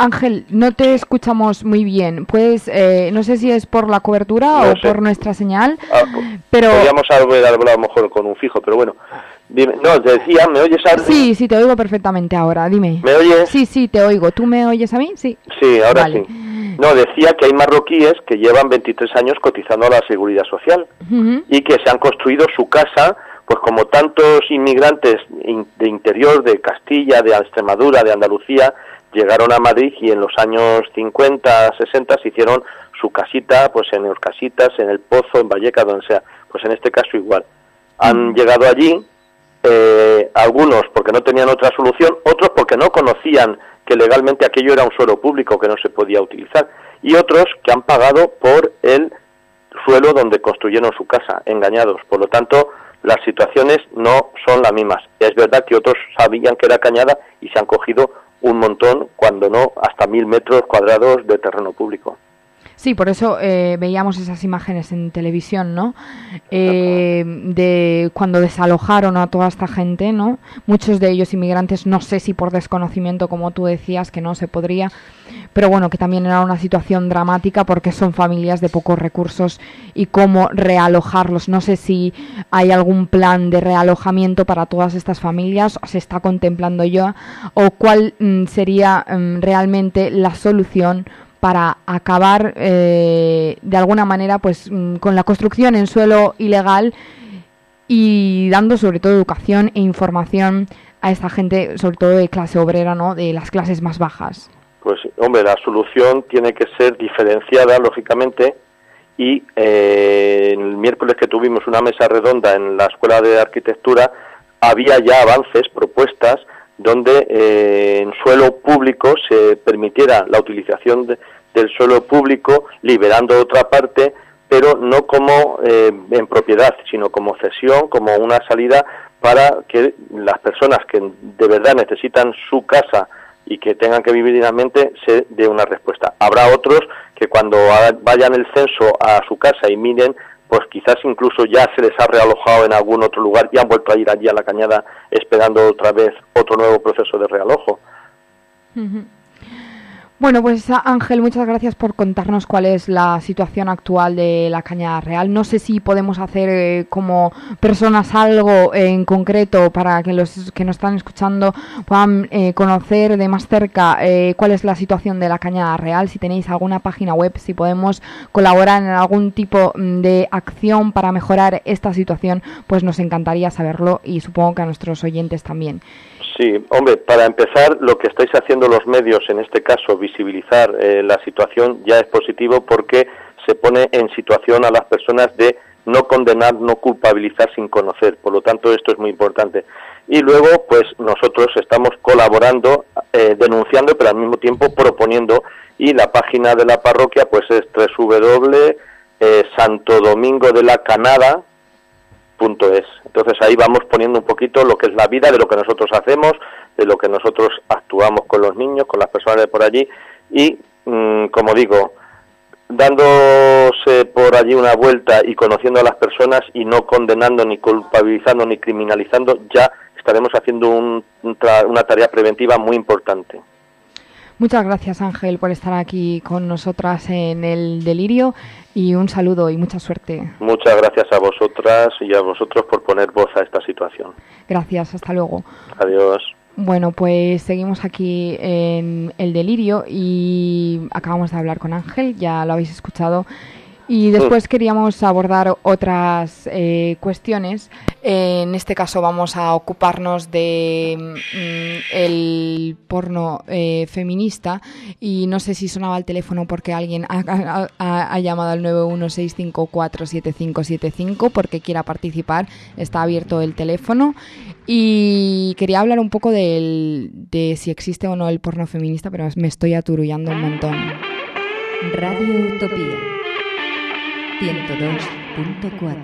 Ángel, no te escuchamos muy bien. Pues eh, no sé si es por la cobertura No o sé. por nuestra señal, Ah, pero... Podríamos haber hablado a lo mejor con un fijo, pero bueno. Dime, no, te decía, ¿me oyes, Arde? Sí, sí, te oigo perfectamente ahora, dime. ¿Me oyes? Sí, sí, te oigo. ¿Tú me oyes a mí? Sí. Sí, ahora Vale. sí. No, decía que hay marroquíes que llevan veintitrés años cotizando a la Seguridad Social Ujú. y que se han construido su casa, pues como tantos inmigrantes in- de interior, de Castilla, de Extremadura, de Andalucía, llegaron a Madrid y en los años cincuenta, sesenta se hicieron su casita, pues en Eurcasitas, en El Pozo, en Vallecas, donde sea. Pues en este caso igual. Han llegado allí, eh, algunos porque no tenían otra solución, otros porque no conocían que legalmente aquello era un suelo público que no se podía utilizar, y otros que han pagado por el suelo donde construyeron su casa, engañados. Por lo tanto, las situaciones no son las mismas. Es verdad que otros sabían que era cañada y se han cogido un montón, cuando no hasta mil metros cuadrados de terreno público. Sí, por eso eh, veíamos esas imágenes en televisión, ¿no? Eh, de cuando desalojaron a toda esta gente, ¿no? Muchos de ellos inmigrantes, no sé si por desconocimiento, como tú decías, que no se podría, pero bueno, que también era una situación dramática porque son familias de pocos recursos y cómo realojarlos. No sé si hay algún plan de realojamiento para todas estas familias, se está contemplando ya, o cuál mm, sería mm, realmente la solución para acabar eh, de alguna manera pues mm, con la construcción en suelo ilegal y dando sobre todo educación e información a esta gente, sobre todo de clase obrera, ¿no? De las clases más bajas. Pues, hombre, la solución tiene que ser diferenciada, lógicamente, y eh, el miércoles que tuvimos una mesa redonda en la Escuela de Arquitectura, había ya avances, propuestas, donde eh, en suelo público se permitiera la utilización de, del suelo público, liberando otra parte, pero no como eh, en propiedad, sino como cesión, como una salida para que las personas que de verdad necesitan su casa y que tengan que vivir dignamente se dé una respuesta. Habrá otros que cuando vayan el censo a su casa y miren, pues quizás incluso ya se les ha realojado en algún otro lugar y han vuelto a ir allí a la cañada esperando otra vez otro nuevo proceso de realojo. Uh-huh. Bueno, pues Ángel, muchas gracias por contarnos cuál es la situación actual de la Cañada Real. No sé si podemos hacer eh, como personas algo eh, en concreto para que los que nos están escuchando puedan eh, conocer de más cerca eh, cuál es la situación de la Cañada Real. Si tenéis alguna página web, si podemos colaborar en algún tipo de acción para mejorar esta situación, pues nos encantaría saberlo y supongo que a nuestros oyentes también. Sí, hombre, para empezar, lo que estáis haciendo los medios, en este caso, visibilizar eh, la situación, ya es positivo porque se pone en situación a las personas de no condenar, no culpabilizar sin conocer. Por lo tanto, esto es muy importante. Y luego, pues nosotros estamos colaborando, eh, denunciando, pero al mismo tiempo proponiendo, y la página de la parroquia pues es doble u doble u doble u punto santo domingo de la canada punto es. Entonces ahí vamos poniendo un poquito lo que es la vida, de lo que nosotros hacemos, de lo que nosotros actuamos con los niños, con las personas de por allí, y mmm, como digo, dándose por allí una vuelta y conociendo a las personas y no condenando, ni culpabilizando, ni criminalizando, ya estaremos haciendo un, un tra- una tarea preventiva muy importante. Muchas gracias, Ángel, por estar aquí con nosotras en el Delirio, y un saludo y mucha suerte. Muchas gracias a vosotras y a vosotros por poner voz a esta situación. Gracias, hasta luego. Adiós. Bueno, pues seguimos aquí en el Delirio y acabamos de hablar con Ángel, ya lo habéis escuchado. Y después queríamos abordar otras eh, cuestiones. Eh, en este caso vamos a ocuparnos de mm, el porno eh, feminista. Y no sé si sonaba el teléfono porque alguien ha, ha, ha llamado al nueve uno seis cinco cuatro siete cinco siete cinco porque quiera participar. Está abierto el teléfono. Y quería hablar un poco del, de si existe o no el porno feminista, pero me estoy aturullando un montón. Radio Utopía ciento dos punto cuatro.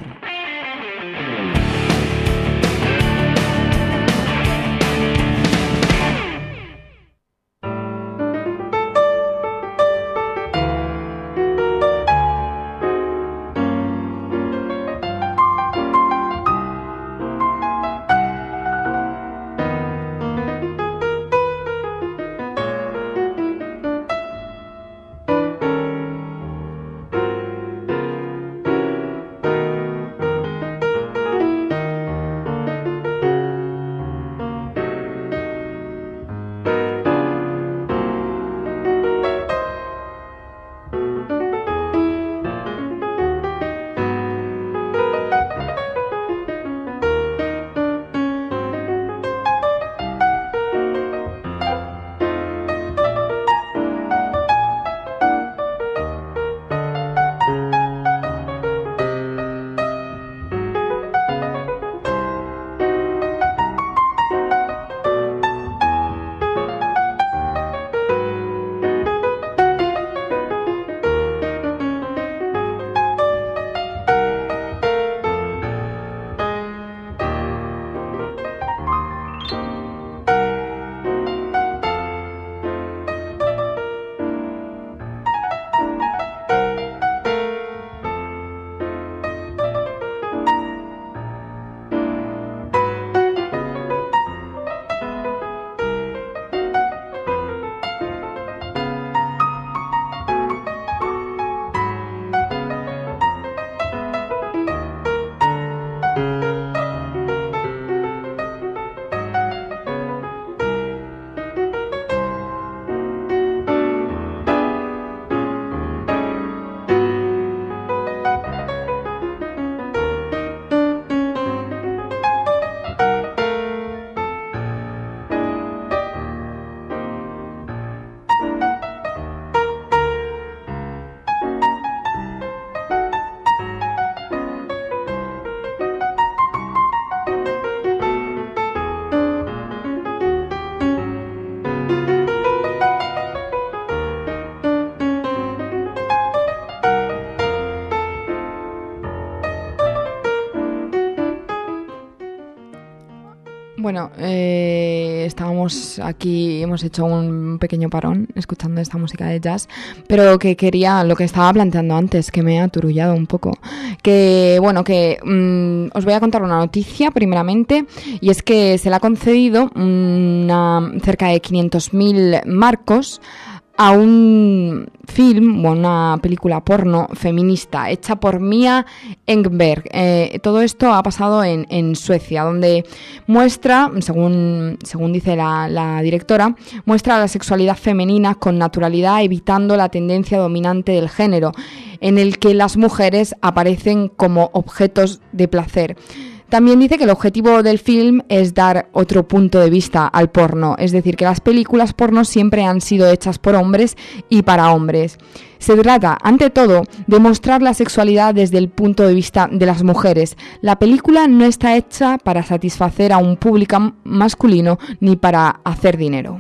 Bueno, eh, estábamos aquí, hemos hecho un pequeño parón escuchando esta música de jazz, pero que quería, lo que estaba planteando antes, que me ha aturullado un poco, que bueno, que mmm, os voy a contar una noticia primeramente, y es que se le ha concedido una, cerca de quinientos mil marcos a un film, o una película porno feminista hecha por Mia Engberg. Eh, todo esto ha pasado en, en Suecia, donde muestra, según, según dice la, la directora, muestra la sexualidad femenina con naturalidad, evitando la tendencia dominante del género, en el que las mujeres aparecen como objetos de placer. También dice que el objetivo del film es dar otro punto de vista al porno, es decir, que las películas porno siempre han sido hechas por hombres y para hombres. Se trata, ante todo, de mostrar la sexualidad desde el punto de vista de las mujeres. La película no está hecha para satisfacer a un público masculino ni para hacer dinero.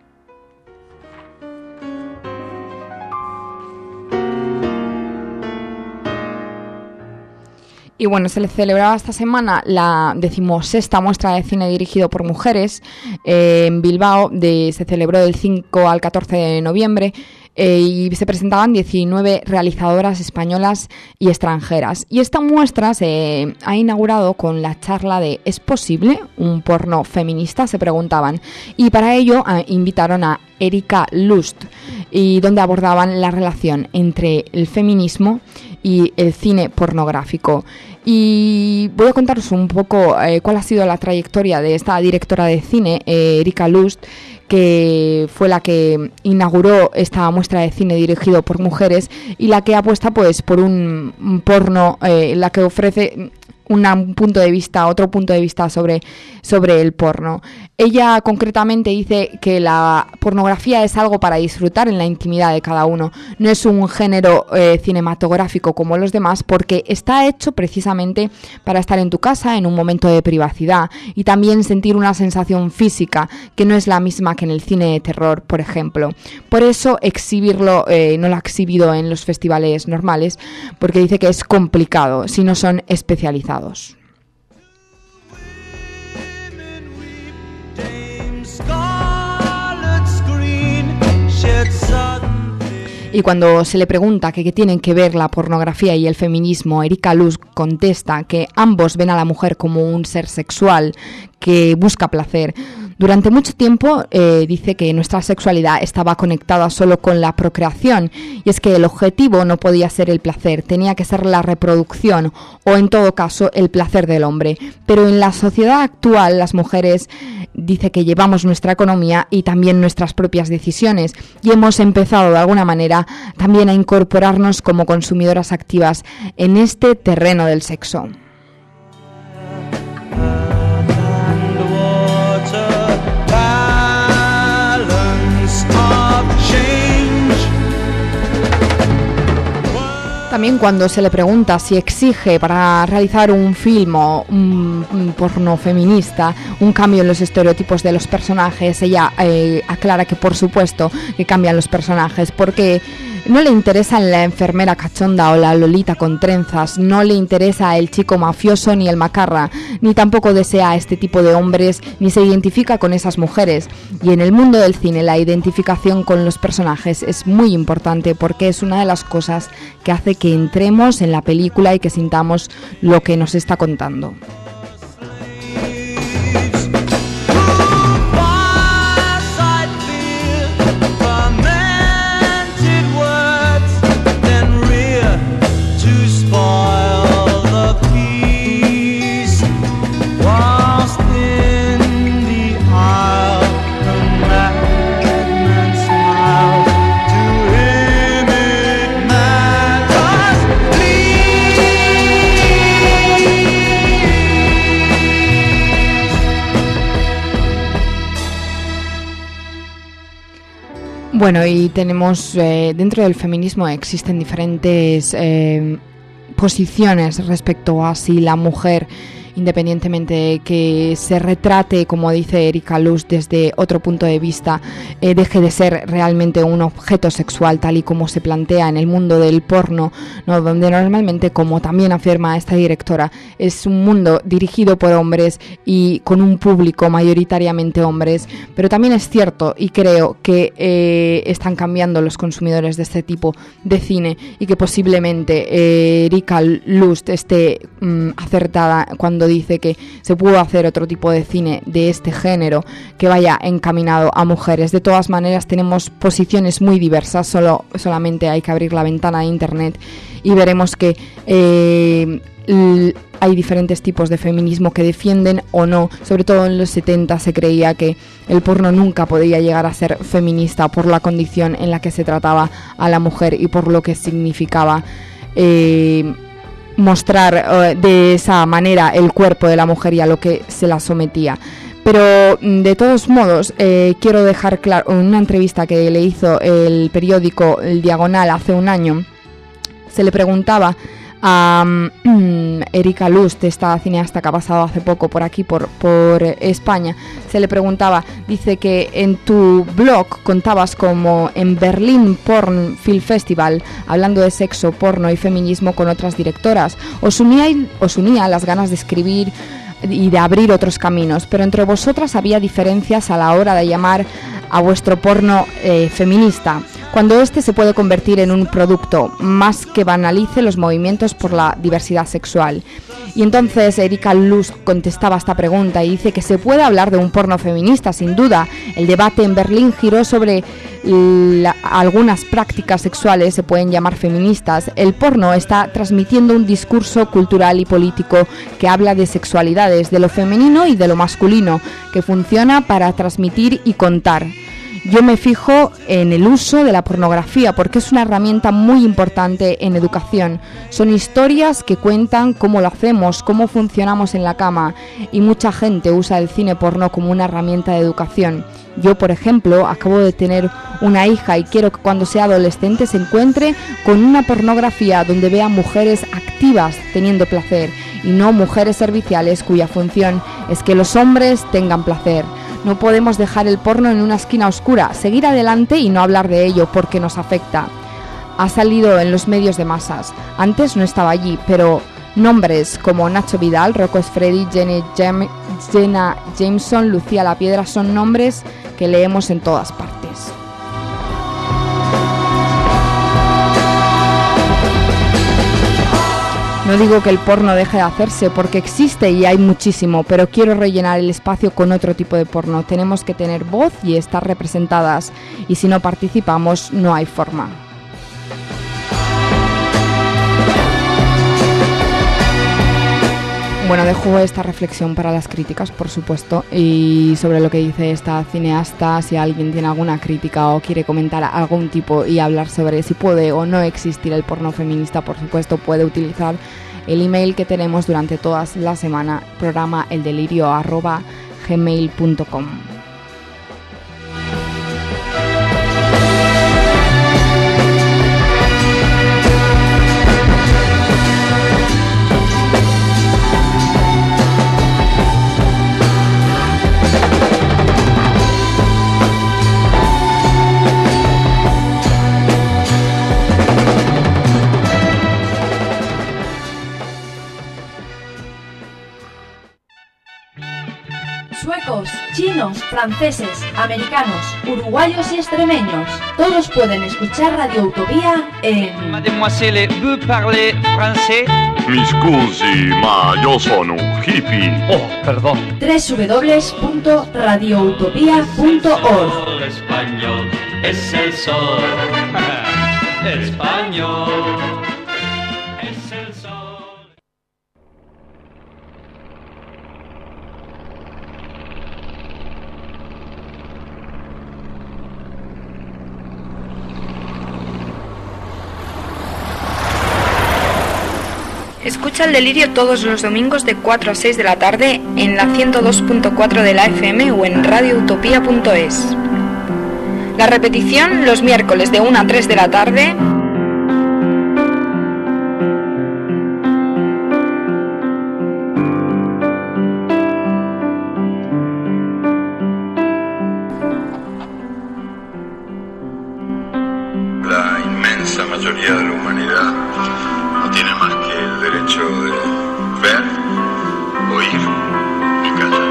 Y bueno, se le celebraba esta semana la decimosexta muestra de cine dirigido por mujeres eh, en Bilbao. De, se celebró del cinco al catorce de noviembre eh, y se presentaban diecinueve realizadoras españolas y extranjeras. Y esta muestra se ha inaugurado con la charla de ¿es posible un porno feminista?, se preguntaban. Y para ello eh, invitaron a Erika Lust, y donde abordaban la relación entre el feminismo y el cine pornográfico. Y voy a contaros un poco eh, cuál ha sido la trayectoria de esta directora de cine, eh, Erika Lust, que fue la que inauguró esta muestra de cine dirigido por mujeres y la que apuesta pues por un, un porno, eh, la que ofrece una, un punto de vista, otro punto de vista sobre, sobre el porno. Ella concretamente dice que la pornografía es algo para disfrutar en la intimidad de cada uno. No es un género eh, cinematográfico como los demás, porque está hecho precisamente para estar en tu casa en un momento de privacidad y también sentir una sensación física que no es la misma que en el cine de terror, por ejemplo. Por eso exhibirlo, eh, no lo ha exhibido en los festivales normales, porque dice que es complicado si no son especializados. Y cuando se le pregunta que qué tienen que ver la pornografía y el feminismo, Erika Lust contesta que ambos ven a la mujer como un ser sexual que busca placer. Durante mucho tiempo eh, dice que nuestra sexualidad estaba conectada solo con la procreación, y es que el objetivo no podía ser el placer, tenía que ser la reproducción o en todo caso el placer del hombre. Pero en la sociedad actual las mujeres dice que llevamos nuestra economía y también nuestras propias decisiones, y hemos empezado de alguna manera también a incorporarnos como consumidoras activas en este terreno del sexo. También cuando se le pregunta si exige para realizar un film o un, un porno feminista un cambio en los estereotipos de los personajes, ella eh, aclara que por supuesto que cambian los personajes, porque no le interesa la enfermera cachonda o la lolita con trenzas, no le interesa el chico mafioso ni el macarra, ni tampoco desea este tipo de hombres, ni se identifica con esas mujeres. Y en el mundo del cine la identificación con los personajes es muy importante, porque es una de las cosas que hace que entremos en la película y que sintamos lo que nos está contando. Bueno, y tenemos, eh, dentro del feminismo existen diferentes eh, posiciones respecto a si la mujer, independientemente de que se retrate, como dice Erika Lust, desde otro punto de vista, eh, deje de ser realmente un objeto sexual tal y como se plantea en el mundo del porno, ¿no? Donde normalmente, como también afirma esta directora, es un mundo dirigido por hombres y con un público mayoritariamente hombres, pero también es cierto, y creo que eh, están cambiando los consumidores de este tipo de cine, y que posiblemente eh, Erika Lust esté mm, acertada cuando dice que se puede hacer otro tipo de cine de este género que vaya encaminado a mujeres. De todas maneras, tenemos posiciones muy diversas, solo, solamente hay que abrir la ventana de internet y veremos que eh, l- hay diferentes tipos de feminismo que defienden o no. Sobre todo en los setenta se creía que el porno nunca podía llegar a ser feminista por la condición en la que se trataba a la mujer y por lo que significaba eh, mostrar uh, de esa manera el cuerpo de la mujer y a lo que se la sometía. Pero de todos modos eh, quiero dejar claro, en una entrevista que le hizo el periódico El Diagonal hace un año, se le preguntaba a um, Erika Lust, esta cineasta que ha pasado hace poco por aquí, por, por España, se le preguntaba, dice que en tu blog contabas como en Berlin Porn Film Festival, hablando de sexo, porno y feminismo con otras directoras, os unía, os unía las ganas de escribir y de abrir otros caminos, pero entre vosotras había diferencias a la hora de llamar a vuestro porno eh, feminista, cuando este se puede convertir en un producto más que banalice los movimientos por la diversidad sexual. Y entonces Erika Lust contestaba esta pregunta y dice que se puede hablar de un porno feminista, sin duda. El debate en Berlín giró sobre la, algunas prácticas sexuales se pueden llamar feministas. El porno está transmitiendo un discurso cultural y político que habla de sexualidades, de lo femenino y de lo masculino, que funciona para transmitir y contar. Yo me fijo en el uso de la pornografía porque es una herramienta muy importante en educación. Son historias que cuentan cómo lo hacemos, cómo funcionamos en la cama, y mucha gente usa el cine porno como una herramienta de educación. Yo, por ejemplo, acabo de tener una hija y quiero que cuando sea adolescente se encuentre con una pornografía donde vea mujeres activas teniendo placer y no mujeres serviciales cuya función es que los hombres tengan placer. No podemos dejar el porno en una esquina oscura, seguir adelante y no hablar de ello porque nos afecta. Ha salido en los medios de masas. Antes no estaba allí, pero nombres como Nacho Vidal, Rocco Siffredi, Jenny Jam- Jenna Jameson, Lucía La Piedra son nombres que leemos en todas partes. No digo que el porno deje de hacerse porque existe y hay muchísimo, pero quiero rellenar el espacio con otro tipo de porno. Tenemos que tener voz y estar representadas, y si no participamos no hay forma. Bueno, dejo esta reflexión para las críticas, por supuesto, y sobre lo que dice esta cineasta, si alguien tiene alguna crítica o quiere comentar algún tipo y hablar sobre si puede o no existir el porno feminista, por supuesto, puede utilizar el email que tenemos durante toda la semana, programa eldelirio arroba gmail punto com. Suecos, chinos, franceses, americanos, uruguayos y extremeños, todos pueden escuchar Radio Utopía en... Mademoiselle, vous parlez français? Mi scusi, ma yo sono un hippie. Oh, perdón. doble u doble u doble u punto radio utopía punto org. Español es el sol. Español es el sol. Escucha el Delirio todos los domingos de cuatro a seis de la tarde en la ciento dos punto cuatro de la F M o en radio utopía punto es. La repetición los miércoles de una a tres de la tarde. La inmensa mayoría de la humanidad no tiene más que el derecho de ver, oír y callar.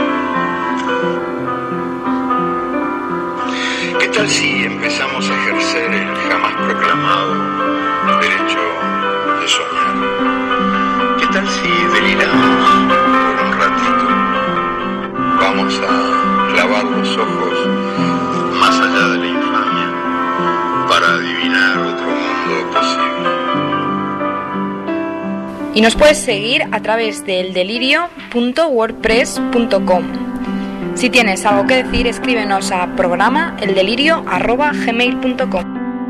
¿Qué tal si empezamos a ejercer el jamás proclamado derecho de soñar? ¿Qué tal si deliramos por un ratito? Vamos a clavar los ojos más allá de la infamia para adivinar otro mundo posible. Y nos puedes seguir a través del delirio punto wordpress punto com. Si tienes algo que decir, escríbenos a programa eldelirio arroba gmail punto com.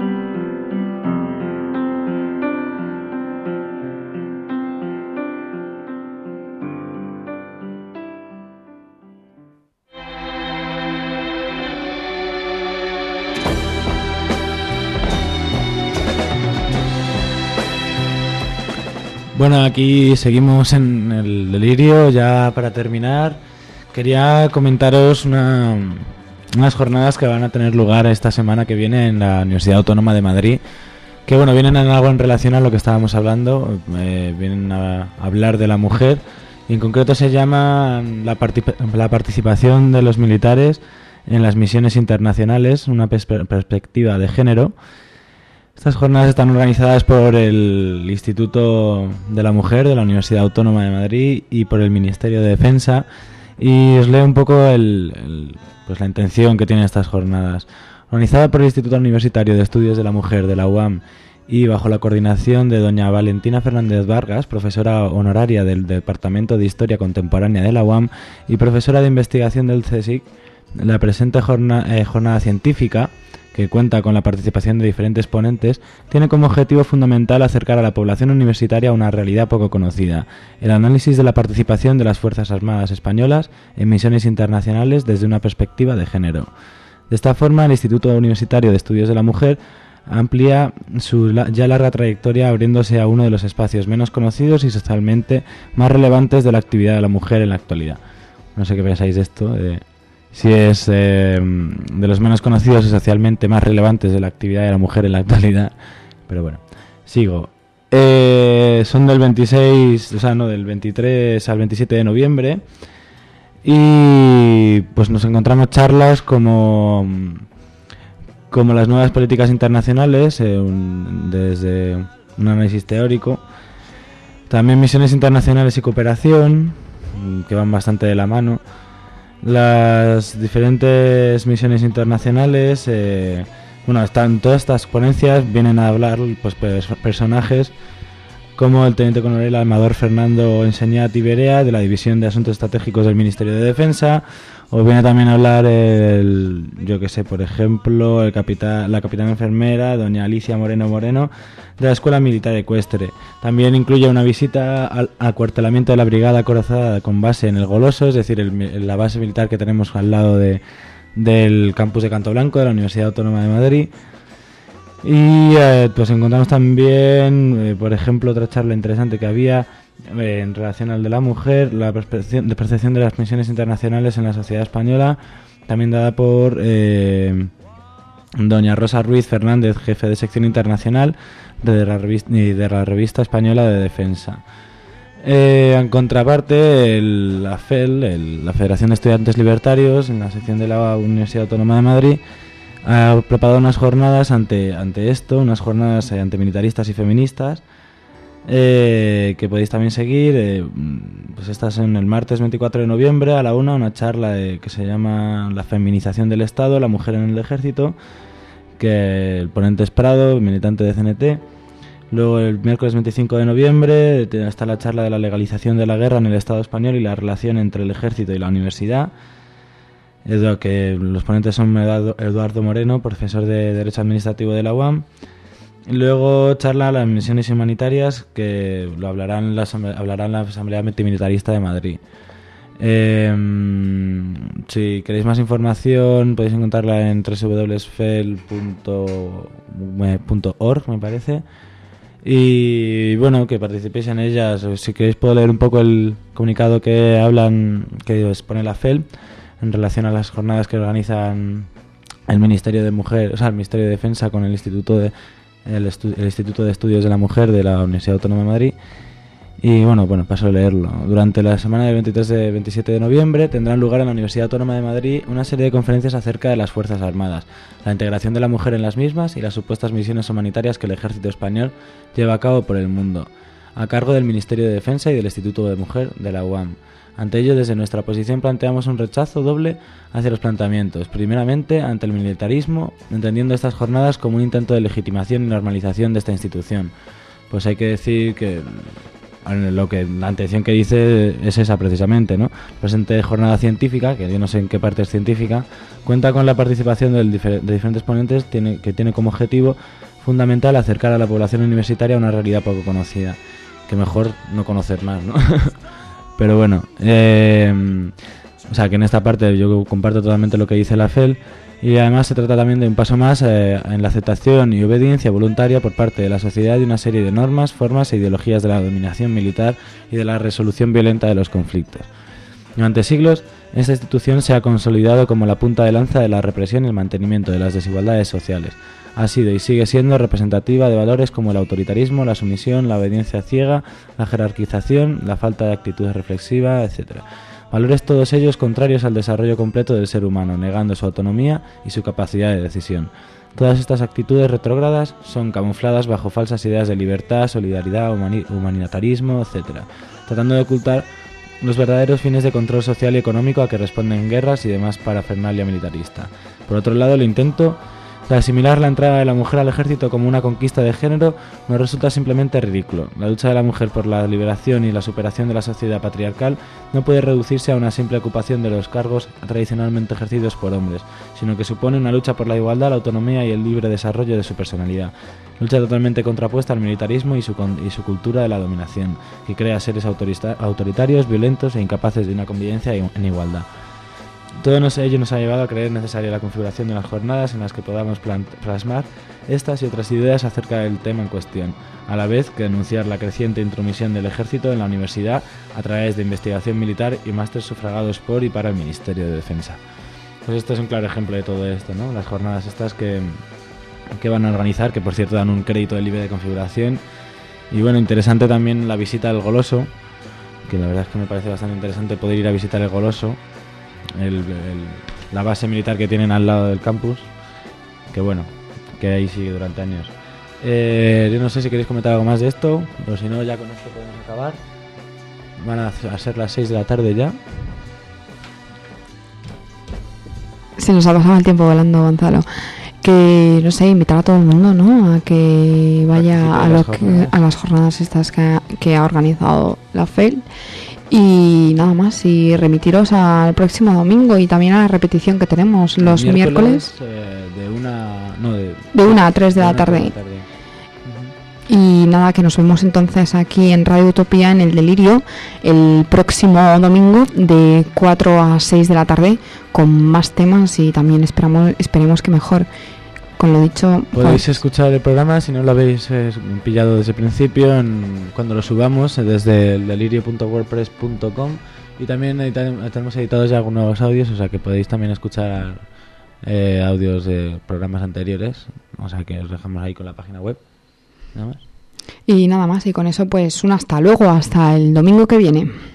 Bueno, aquí seguimos en el delirio. Ya para terminar, quería comentaros una, unas jornadas que van a tener lugar esta semana que viene en la Universidad Autónoma de Madrid, que bueno, vienen en algo en relación a lo que estábamos hablando, eh, vienen a hablar de la mujer, y en concreto se llama la, partic- la participación de los militares en las misiones internacionales, una pers- perspectiva de género. Estas jornadas están organizadas por el Instituto de la Mujer de la Universidad Autónoma de Madrid y por el Ministerio de Defensa, y os leo un poco el, el, pues la intención que tienen estas jornadas. Organizada por el Instituto Universitario de Estudios de la Mujer de la U A M y bajo la coordinación de doña Valentina Fernández Vargas, profesora honoraria del Departamento de Historia Contemporánea de la U A M y profesora de investigación del C S I C, la presente jornada, eh, jornada científica, que cuenta con la participación de diferentes ponentes, tiene como objetivo fundamental acercar a la población universitaria a una realidad poco conocida: el análisis de la participación de las Fuerzas Armadas Españolas en misiones internacionales desde una perspectiva de género. De esta forma, el Instituto Universitario de Estudios de la Mujer amplía su ya larga trayectoria abriéndose a uno de los espacios menos conocidos y socialmente más relevantes de la actividad de la mujer en la actualidad. No sé qué pensáis de esto, eh, si es eh, de los menos conocidos y socialmente más relevantes de la actividad de la mujer en la actualidad, pero bueno, sigo. Eh, son del veintiséis, o sea, no, del veintitrés al veintisiete de noviembre, y pues nos encontramos charlas como como las nuevas políticas internacionales, eh, un, desde un análisis teórico, también misiones internacionales y cooperación, que van bastante de la mano. Las diferentes misiones internacionales, eh, bueno, están todas estas ponencias, vienen a hablar pues personajes como el teniente coronel Amador Fernando Enseñat Iberea, de la División de Asuntos Estratégicos del Ministerio de Defensa. Os viene también a hablar, el, yo que sé, por ejemplo, el capitán, la capitana enfermera, doña Alicia Moreno Moreno, de la Escuela Militar Ecuestre. También incluye una visita al acuartelamiento de la Brigada Acorazada con base en el Goloso, es decir, el, la base militar que tenemos al lado de, del campus de Canto Blanco de la Universidad Autónoma de Madrid. Y eh, pues encontramos también, eh, por ejemplo, otra charla interesante que había eh, en relación al de la mujer, la percepción de, percepción de las misiones internacionales en la sociedad española, también dada por eh, doña Rosa Ruiz Fernández, jefe de sección internacional de la revista, de la revista española de defensa. Eh, en contraparte, el, la F E L, el, la Federación de Estudiantes Libertarios, en la sección de la Universidad Autónoma de Madrid, ha preparado unas jornadas ante, ante esto, unas jornadas eh, antimilitaristas y feministas, eh, que podéis también seguir. Eh, pues estas en el martes veinticuatro de noviembre a la una, una charla de, que se llama La feminización del Estado, la mujer en el ejército, que el ponente es Prado, militante de C N T. Luego el miércoles veinticinco de noviembre está la charla de la legalización de la guerra en el Estado español y la relación entre el ejército y la universidad. Eduardo, que los ponentes son Eduardo Moreno, profesor de Derecho Administrativo de la U A M. Y luego charla las misiones humanitarias, que lo hablarán la, hablarán la Asamblea Antimilitarista de Madrid. Eh, si queréis más información podéis encontrarla en doble u doble u doble u punto f e l punto org, me parece. Y bueno, que participéis en ellas. Si queréis puedo leer un poco el comunicado que hablan, que os pone la F E L en relación a las jornadas que organizan el Ministerio de Mujer, o sea, el Ministerio de Defensa con el Instituto de el, Estu- el Instituto de Estudios de la Mujer de la Universidad Autónoma de Madrid. Y bueno, bueno, paso a leerlo. Durante la semana del veintitrés de veintisiete de noviembre tendrán lugar en la Universidad Autónoma de Madrid una serie de conferencias acerca de las Fuerzas Armadas, la integración de la mujer en las mismas y las supuestas misiones humanitarias que el Ejército Español lleva a cabo por el mundo, a cargo del Ministerio de Defensa y del Instituto de Mujer de la U A M. Ante ello, desde nuestra posición planteamos un rechazo doble hacia los planteamientos. Primeramente, ante el militarismo, entendiendo estas jornadas como un intento de legitimación y normalización de esta institución. Pues hay que decir que lo que la intención que dice es esa precisamente, ¿no? Presente jornada científica, que yo no sé en qué parte es científica, cuenta con la participación del difer- de diferentes ponentes, tiene, que tiene como objetivo fundamental acercar a la población universitaria a una realidad poco conocida. Que mejor no conocer más, ¿no? Pero bueno, eh, o sea que en esta parte yo comparto totalmente lo que dice la F E L, y además se trata también de un paso más eh, en la aceptación y obediencia voluntaria por parte de la sociedad de una serie de normas, formas e ideologías de la dominación militar y de la resolución violenta de los conflictos. Durante siglos, esta institución se ha consolidado como la punta de lanza de la represión y el mantenimiento de las desigualdades sociales. Ha sido y sigue siendo representativa de valores como el autoritarismo, la sumisión, la obediencia ciega, la jerarquización, la falta de actitud reflexiva, etcétera. Valores todos ellos contrarios al desarrollo completo del ser humano, negando su autonomía y su capacidad de decisión. Todas estas actitudes retrógradas son camufladas bajo falsas ideas de libertad, solidaridad, humani- humanitarismo, etcétera, tratando de ocultar los verdaderos fines de control social y económico a que responden guerras y demás parafernalia militarista. Por otro lado, el intento de asimilar la entrada de la mujer al ejército como una conquista de género nos resulta simplemente ridículo. La lucha de la mujer por la liberación y la superación de la sociedad patriarcal no puede reducirse a una simple ocupación de los cargos tradicionalmente ejercidos por hombres, sino que supone una lucha por la igualdad, la autonomía y el libre desarrollo de su personalidad. Lucha totalmente contrapuesta al militarismo y su, con- y su cultura de la dominación, que crea seres autorista- autoritarios, violentos e incapaces de una convivencia en igualdad. Todo ello nos ha llevado a creer necesaria la configuración de las jornadas en las que podamos plant- plasmar estas y otras ideas acerca del tema en cuestión, a la vez que denunciar la creciente intromisión del ejército en la universidad a través de investigación militar y másteres sufragados por y para el Ministerio de Defensa. Pues esto es un claro ejemplo de todo esto, ¿no? Las jornadas estas que, que van a organizar, que por cierto dan un crédito de libre de configuración. Y bueno, interesante también la visita al Goloso, que la verdad es que me parece bastante interesante poder ir a visitar el Goloso. El, el, la base militar que tienen al lado del campus, que bueno, que ahí sigue durante años. Eh, yo no sé si queréis comentar algo más de esto, o si no, ya con esto podemos acabar. Van a, a ser las seis de la tarde ya. Se nos ha pasado el tiempo volando, Gonzalo. que, no sé, invitar a todo el mundo, ¿no? A que vaya a, lo que, a las jornadas estas que ha, que ha organizado la F E L. Y nada más, y remitiros al próximo domingo y también a la repetición que tenemos los El miércoles, eh, de una no, de, de una a tres de, de la una tarde. de la tarde. Y nada, que nos vemos entonces aquí en Radio Utopía en el Delirio el próximo domingo de cuatro a seis de la tarde con más temas y también esperamos esperemos que mejor. Con lo dicho, podéis pues, escuchar el programa si no lo habéis eh, pillado desde el principio en, cuando lo subamos eh, desde el delirio punto wordpress punto com, y también edita- tenemos editados ya algunos nuevos audios, o sea que podéis también escuchar eh, audios de programas anteriores, o sea que os dejamos ahí con la página web. Nada más. Y nada más, y con eso pues un hasta luego, hasta el domingo que viene.